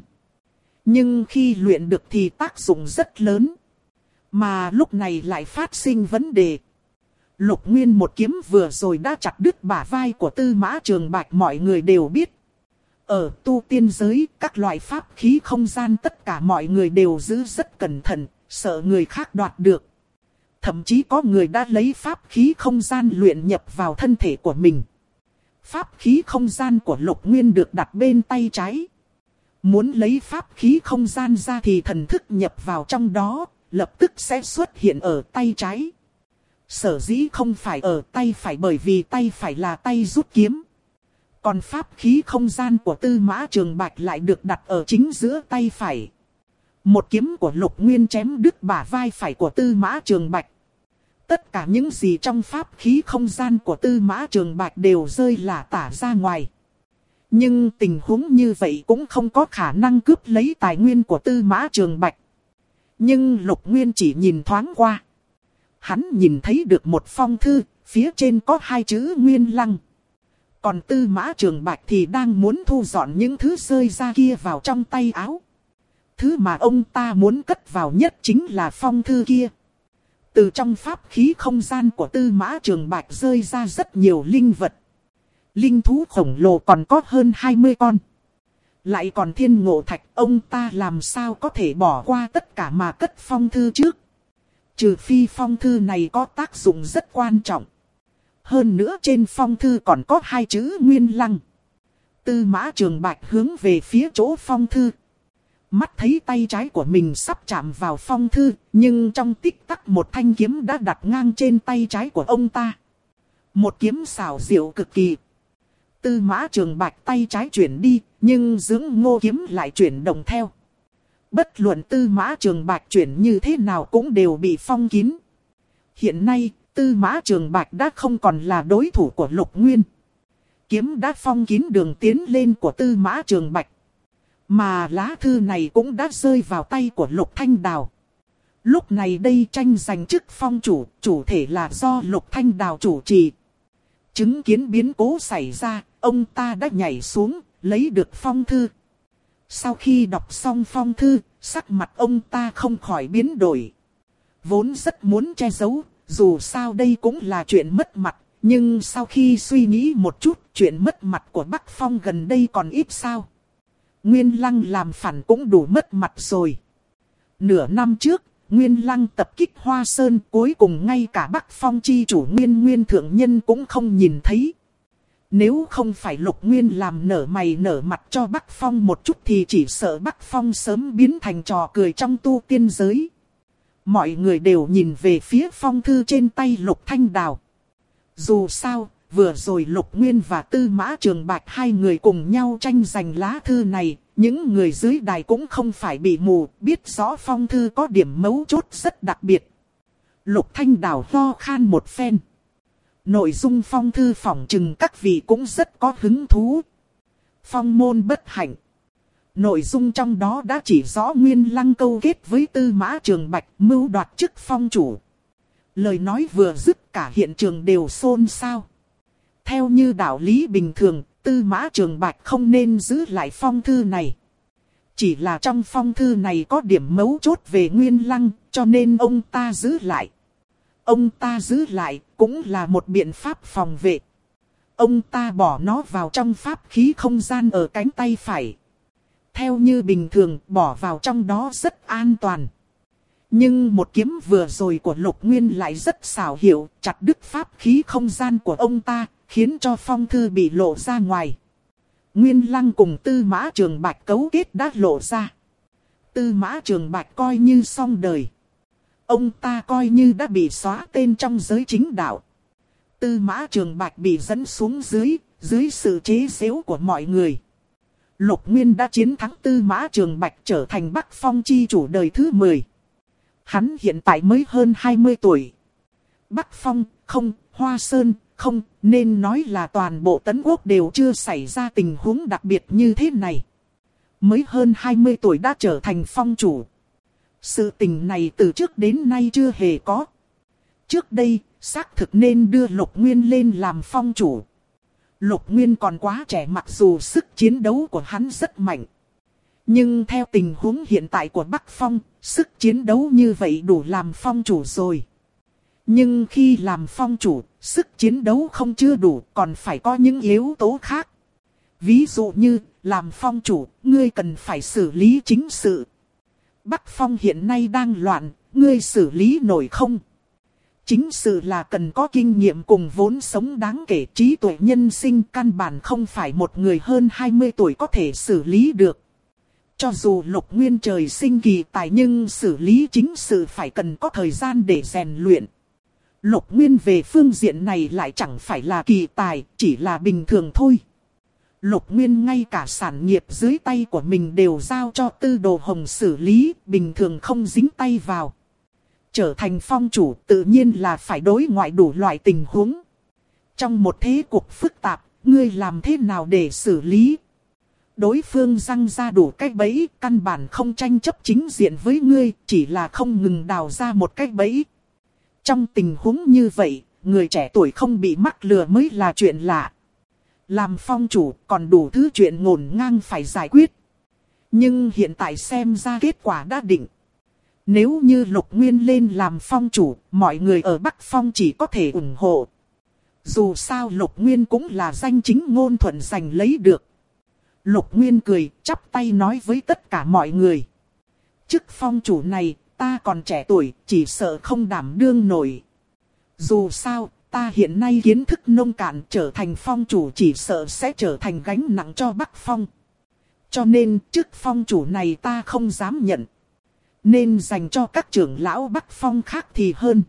Nhưng khi luyện được thì tác dụng rất lớn. Mà lúc này lại phát sinh vấn đề. Lục Nguyên một kiếm vừa rồi đã chặt đứt bả vai của Tư Mã Trường Bạch, mọi người đều biết. Ở tu tiên giới, các loại pháp khí không gian tất cả mọi người đều giữ rất cẩn thận, sợ người khác đoạt được. Thậm chí có người đã lấy pháp khí không gian luyện nhập vào thân thể của mình. Pháp khí không gian của Lục Nguyên được đặt bên tay trái. Muốn lấy pháp khí không gian ra thì thần thức nhập vào trong đó, lập tức sẽ xuất hiện ở tay trái. Sở dĩ không phải ở tay phải bởi vì tay phải là tay rút kiếm. Còn pháp khí không gian của Tư Mã Trường Bạch lại được đặt ở chính giữa tay phải. Một kiếm của Lục Nguyên chém đứt bả vai phải của Tư Mã Trường Bạch. Tất cả những gì trong pháp khí không gian của Tư Mã Trường Bạch đều rơi lả tả ra ngoài. Nhưng tình huống như vậy cũng không có khả năng cướp lấy tài nguyên của Tư Mã Trường Bạch. Nhưng Lục Nguyên chỉ nhìn thoáng qua. Hắn nhìn thấy được một phong thư, phía trên có 2 chữ Nguyên Lăng. Còn Tư Mã Trường Bạch thì đang muốn thu dọn những thứ rơi ra kia vào trong tay áo. Thứ mà ông ta muốn cất vào nhất chính là phong thư kia. Từ trong pháp khí không gian của Tư Mã Trường Bạch rơi ra rất nhiều linh vật. Linh thú khổng lồ còn có hơn 20 con. Lại còn thiên ngộ thạch, ông ta làm sao có thể bỏ qua tất cả mà cất phong thư trước. Trừ phi phong thư này có tác dụng rất quan trọng. Hơn nữa trên phong thư còn có 2 chữ Nguyên Lăng. Tư Mã Trường Bạch hướng về phía chỗ phong thư. Mắt thấy tay trái của mình sắp chạm vào phong thư, nhưng trong tích tắc một thanh kiếm đã đặt ngang trên tay trái của ông ta. Một kiếm xảo diệu cực kỳ. Tư Mã Trường Bạch tay trái chuyển đi, nhưng dưỡng ngô kiếm lại chuyển động theo. Bất luận Tư Mã Trường Bạch chuyển như thế nào cũng đều bị phong kín. Hiện nay, Tư Mã Trường Bạch đã không còn là đối thủ của Lục Nguyên. Kiếm đã phong kín đường tiến lên của Tư Mã Trường Bạch. Mà lá thư này cũng đã rơi vào tay của Lục Thanh Đào. Lúc này đây tranh giành chức phong chủ, chủ thể là do Lục Thanh Đào chủ trì. Chứng kiến biến cố xảy ra, ông ta đã nhảy xuống, lấy được phong thư. Sau khi đọc xong phong thư, sắc mặt ông ta không khỏi biến đổi. Vốn rất muốn che giấu, dù sao đây cũng là chuyện mất mặt. Nhưng sau khi suy nghĩ một chút, chuyện mất mặt của Bắc Phong gần đây còn ít sao. Nguyên Lăng làm phản cũng đủ mất mặt rồi. Nửa năm trước, Nguyên Lăng tập kích Hoa Sơn, cuối cùng ngay cả Bắc Phong chi chủ Nguyên Thượng Nhân cũng không nhìn thấy. Nếu không phải Lục Nguyên làm nở mày nở mặt cho Bắc Phong một chút thì chỉ sợ Bắc Phong sớm biến thành trò cười trong tu tiên giới. Mọi người đều nhìn về phía phong thư trên tay Lục Thanh Đào. Dù sao, vừa rồi Lục Nguyên và Tư Mã Trường Bạch hai người cùng nhau tranh giành lá thư này. Những người dưới đài cũng không phải bị mù, biết rõ phong thư có điểm mấu chốt rất đặc biệt. Lục Thanh Đào ho khan một phen. Nội dung phong thư phỏng chừng các vị cũng rất có hứng thú. Phong môn bất hạnh. Nội dung trong đó đã chỉ rõ Nguyên Lăng câu kết với Tư Mã Trường Bạch mưu đoạt chức phong chủ. Lời nói vừa dứt cả hiện trường đều xôn xao. Theo như đạo lý bình thường, Tư Mã Trường Bạch không nên giữ lại phong thư này. Chỉ là trong phong thư này có điểm mấu chốt về Nguyên Lăng, cho nên ông ta giữ lại. Ông ta giữ lại cũng là một biện pháp phòng vệ. Ông ta bỏ nó vào trong pháp khí không gian ở cánh tay phải. Theo như bình thường bỏ vào trong đó rất an toàn. Nhưng một kiếm vừa rồi của Lục Nguyên lại rất xảo hiệu, chặt đứt pháp khí không gian của ông ta, khiến cho phong thư bị lộ ra ngoài. Nguyên Lăng cùng Tư Mã Trường Bạch cấu kết đã lộ ra. Tư Mã Trường Bạch coi như xong đời. Ông ta coi như đã bị xóa tên trong giới chính đạo. Tư Mã Trường Bạch bị dẫn xuống dưới sự chế giễu của mọi người. Lục Nguyên đã chiến thắng Tư Mã Trường Bạch trở thành Bắc Phong chi chủ đời thứ 10. Hắn hiện tại mới hơn 20 tuổi. Bắc Phong, không, Hoa Sơn, không, nên nói là toàn bộ Tấn Quốc đều chưa xảy ra tình huống đặc biệt như thế này. Mới hơn 20 tuổi đã trở thành phong chủ. Sự tình này từ trước đến nay chưa hề có. Trước đây, xác thực nên đưa Lục Nguyên lên làm phong chủ. Lục Nguyên còn quá trẻ, mặc dù sức chiến đấu của hắn rất mạnh. Nhưng theo tình huống hiện tại của Bắc Phong, sức chiến đấu như vậy đủ làm phong chủ rồi. Nhưng khi làm phong chủ, sức chiến đấu không chưa đủ, còn phải có những yếu tố khác. Ví dụ như, làm phong chủ, ngươi cần phải xử lý chính sự. Bắc Phong hiện nay đang loạn, ngươi xử lý nổi không? Chính sự là cần có kinh nghiệm cùng vốn sống đáng kể, trí tuệ nhân sinh, căn bản không phải một người hơn 20 tuổi có thể xử lý được. Cho dù Lục Nguyên trời sinh kỳ tài, nhưng xử lý chính sự phải cần có thời gian để rèn luyện. Lục Nguyên về phương diện này lại chẳng phải là kỳ tài, chỉ là bình thường thôi. Lục Nguyên ngay cả sản nghiệp dưới tay của mình đều giao cho Tư Đồ Hồng xử lý, bình thường không dính tay vào. Trở thành phong chủ tự nhiên là phải đối ngoại đủ loại tình huống. Trong một thế cục phức tạp, ngươi làm thế nào để xử lý? Đối phương răng ra đủ cái bẫy, căn bản không tranh chấp chính diện với ngươi, chỉ là không ngừng đào ra một cái bẫy. Trong tình huống như vậy, người trẻ tuổi không bị mắc lừa mới là chuyện lạ. Làm phong chủ còn đủ thứ chuyện ngổn ngang phải giải quyết. Nhưng hiện tại xem ra kết quả đã định. Nếu như Lục Nguyên lên làm phong chủ, mọi người ở Bắc Phong chỉ có thể ủng hộ. Dù sao Lục Nguyên cũng là danh chính ngôn thuận giành lấy được. Lục Nguyên cười, chắp tay nói với tất cả mọi người. Chức phong chủ này, ta còn trẻ tuổi, chỉ sợ không đảm đương nổi. Dù sao, ta hiện nay kiến thức nông cạn, trở thành phong chủ chỉ sợ sẽ trở thành gánh nặng cho Bắc Phong. Cho nên, chức phong chủ này ta không dám nhận. Nên dành cho các trưởng lão Bắc Phong khác thì hơn.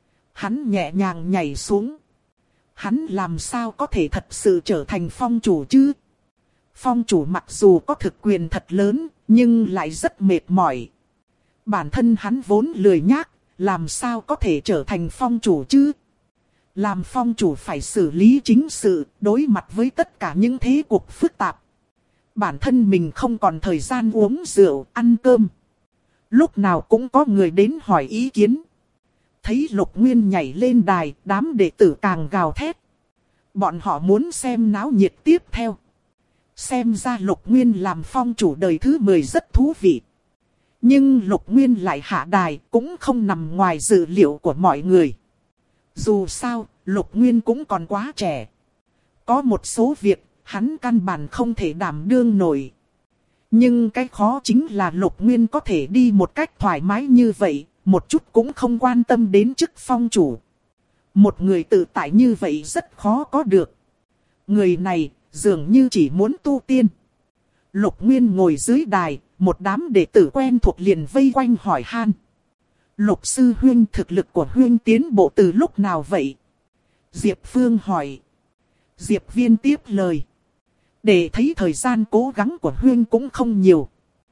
Hắn nhẹ nhàng nhảy xuống. Hắn làm sao có thể thật sự trở thành phong chủ chứ? Phong chủ mặc dù có thực quyền thật lớn, nhưng lại rất mệt mỏi. Bản thân hắn vốn lười nhác, làm sao có thể trở thành phong chủ chứ? Làm phong chủ phải xử lý chính sự, đối mặt với tất cả những thế cuộc phức tạp. Bản thân mình không còn thời gian uống rượu, ăn cơm. Lúc nào cũng có người đến hỏi ý kiến. Thấy Lục Nguyên nhảy lên đài, đám đệ tử càng gào thét. Bọn họ muốn xem náo nhiệt tiếp theo. Xem ra Lục Nguyên làm phong chủ đời thứ 10 rất thú vị. Nhưng Lục Nguyên lại hạ đài cũng không nằm ngoài dự liệu của mọi người. Dù sao, Lục Nguyên cũng còn quá trẻ. Có một số việc, hắn căn bản không thể đảm đương nổi. Nhưng cái khó chính là Lục Nguyên có thể đi một cách thoải mái như vậy, một chút cũng không quan tâm đến chức phong chủ. Một người tự tại như vậy rất khó có được. Người này dường như chỉ muốn tu tiên. Lục Nguyên ngồi dưới đài, một đám đệ tử quen thuộc liền vây quanh hỏi han. Lục sư huynh, thực lực của huynh tiến bộ từ lúc nào vậy? Diệp Phương hỏi. Diệp Viên tiếp lời. Để thấy thời gian cố gắng của huynh cũng không nhiều.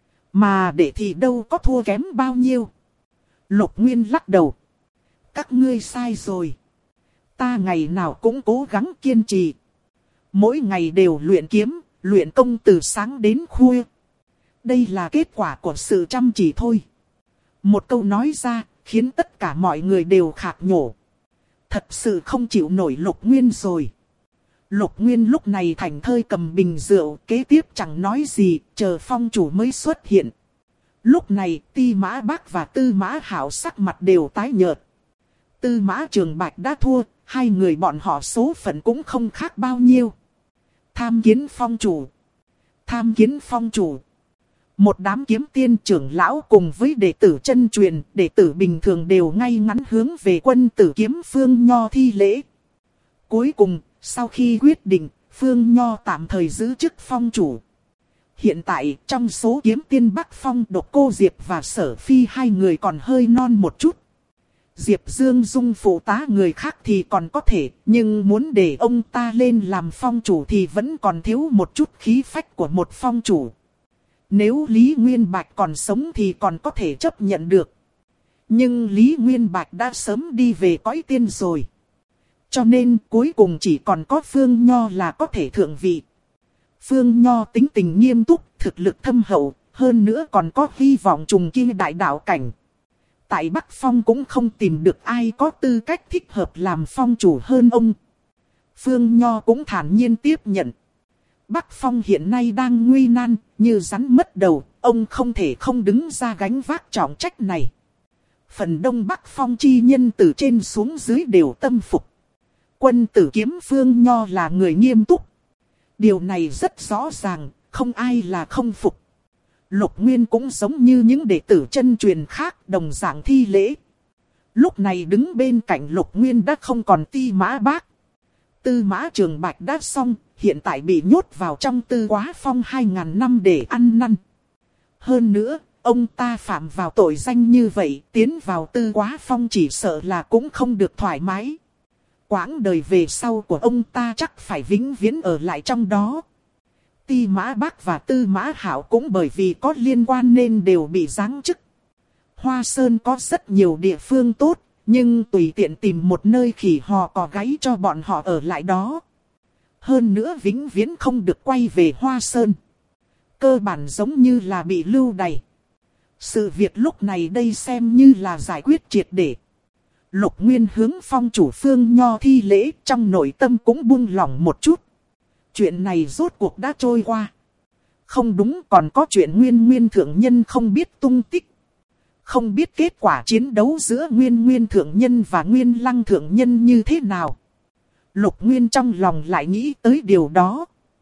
Mà để thì đâu có thua kém bao nhiêu. Lục Nguyên lắc đầu. Các ngươi sai rồi. Ta ngày nào cũng cố gắng kiên trì. Mỗi ngày đều luyện kiếm, luyện công từ sáng đến khuya. Đây là kết quả của sự chăm chỉ thôi. Một câu nói ra, khiến tất cả mọi người đều khạc nhổ. Thật sự không chịu nổi Lục Nguyên rồi. Lục Nguyên lúc này thảnh thơi cầm bình rượu, kế tiếp chẳng nói gì, chờ phong chủ mới xuất hiện. Lúc này, Ti Mã Bác và Tư Mã Hảo sắc mặt đều tái nhợt. Tư Mã Trường Bạch đã thua, hai người bọn họ số phận cũng không khác bao nhiêu. Tham kiến phong chủ. Tham kiến phong chủ. Một đám kiếm tiên trưởng lão cùng với đệ tử chân truyền, đệ tử bình thường đều ngay ngắn hướng về Quân Tử Kiếm Phương Nho thi lễ. Cuối cùng, sau khi quyết định, Phương Nho tạm thời giữ chức phong chủ. Hiện tại, trong số kiếm tiên Bắc Phong, Độc Cô Diệp và Sở Phi hai người còn hơi non một chút. Diệp Dương Dung phụ tá người khác thì còn có thể, nhưng muốn để ông ta lên làm phong chủ thì vẫn còn thiếu một chút khí phách của một phong chủ. Nếu Lý Nguyên Bạch còn sống thì còn có thể chấp nhận được. Nhưng Lý Nguyên Bạch đã sớm đi về cõi tiên rồi. Cho nên cuối cùng chỉ còn có Phương Nho là có thể thượng vị. Phương Nho tính tình nghiêm túc, thực lực thâm hậu, hơn nữa còn có hy vọng trùng kia đại đạo cảnh. Tại Bắc Phong cũng không tìm được ai có tư cách thích hợp làm phong chủ hơn ông. Phương Nho cũng thản nhiên tiếp nhận. Bắc Phong hiện nay đang nguy nan, như rắn mất đầu, ông không thể không đứng ra gánh vác trọng trách này. Phần đông Bắc Phong chi nhân từ trên xuống dưới đều tâm phục. Quân tử Kiếm Phương Nho là người nghiêm túc. Điều này rất rõ ràng, không ai là không phục. Lục Nguyên cũng giống như những đệ tử chân truyền khác đồng dạng thi lễ. Lúc này đứng bên cạnh Lục Nguyên đã không còn Ti Mã Bác. Tư Mã Trường Bạch đã xong, hiện tại bị nhốt vào trong Tư Quá Phong 2000 năm để ăn năn. Hơn nữa, ông ta phạm vào tội danh như vậy, tiến vào Tư Quá Phong chỉ sợ là cũng không được thoải mái. Quãng đời về sau của ông ta chắc phải vĩnh viễn ở lại trong đó. Ti Mã Bác và Tư Mã Hạo cũng bởi vì có liên quan nên đều bị giáng chức. Hoa Sơn có rất nhiều địa phương tốt, nhưng tùy tiện tìm một nơi khỉ hò cò gáy cho bọn họ ở lại đó. Hơn nữa vĩnh viễn không được quay về Hoa Sơn. Cơ bản giống như là bị lưu đày. Sự việc lúc này đây xem như là giải quyết triệt để. Lục Nguyên hướng phong chủ Phương Nho thi lễ, trong nội tâm cũng buông lỏng một chút. Chuyện này rốt cuộc đã trôi qua. Không đúng, còn có chuyện Nguyên Thượng Nhân không biết tung tích. Không biết kết quả chiến đấu giữa Nguyên Thượng Nhân và Nguyên Lăng Thượng Nhân như thế nào. Lục Nguyên trong lòng lại nghĩ tới điều đó.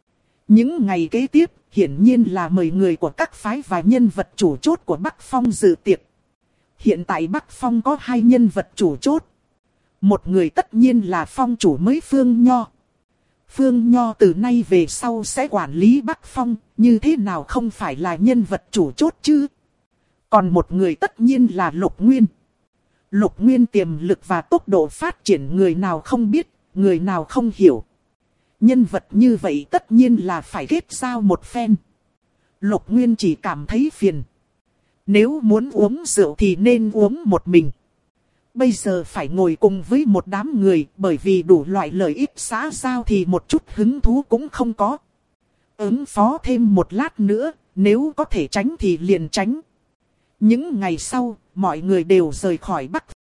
Những ngày kế tiếp, hiển nhiên là mời người của các phái và nhân vật chủ chốt của Bắc Phong dự tiệc. Hiện tại Bắc Phong có 2 nhân vật chủ chốt. Một người tất nhiên là phong chủ mới Phương Nho. Phương Nho từ nay về sau sẽ quản lý Bắc Phong, như thế nào không phải là nhân vật chủ chốt chứ. Còn một người tất nhiên là Lục Nguyên. Lục Nguyên tiềm lực và tốc độ phát triển người nào không biết, người nào không hiểu. Nhân vật như vậy tất nhiên là phải kết giao một phen. Lục Nguyên chỉ cảm thấy phiền. Nếu muốn uống rượu thì nên uống một mình. Bây giờ phải ngồi cùng với một đám người, bởi vì đủ loại lợi ích xã giao thì một chút hứng thú cũng không có. Ứng phó thêm một lát nữa, nếu có thể tránh thì liền tránh. Những ngày sau, mọi người đều rời khỏi Bắc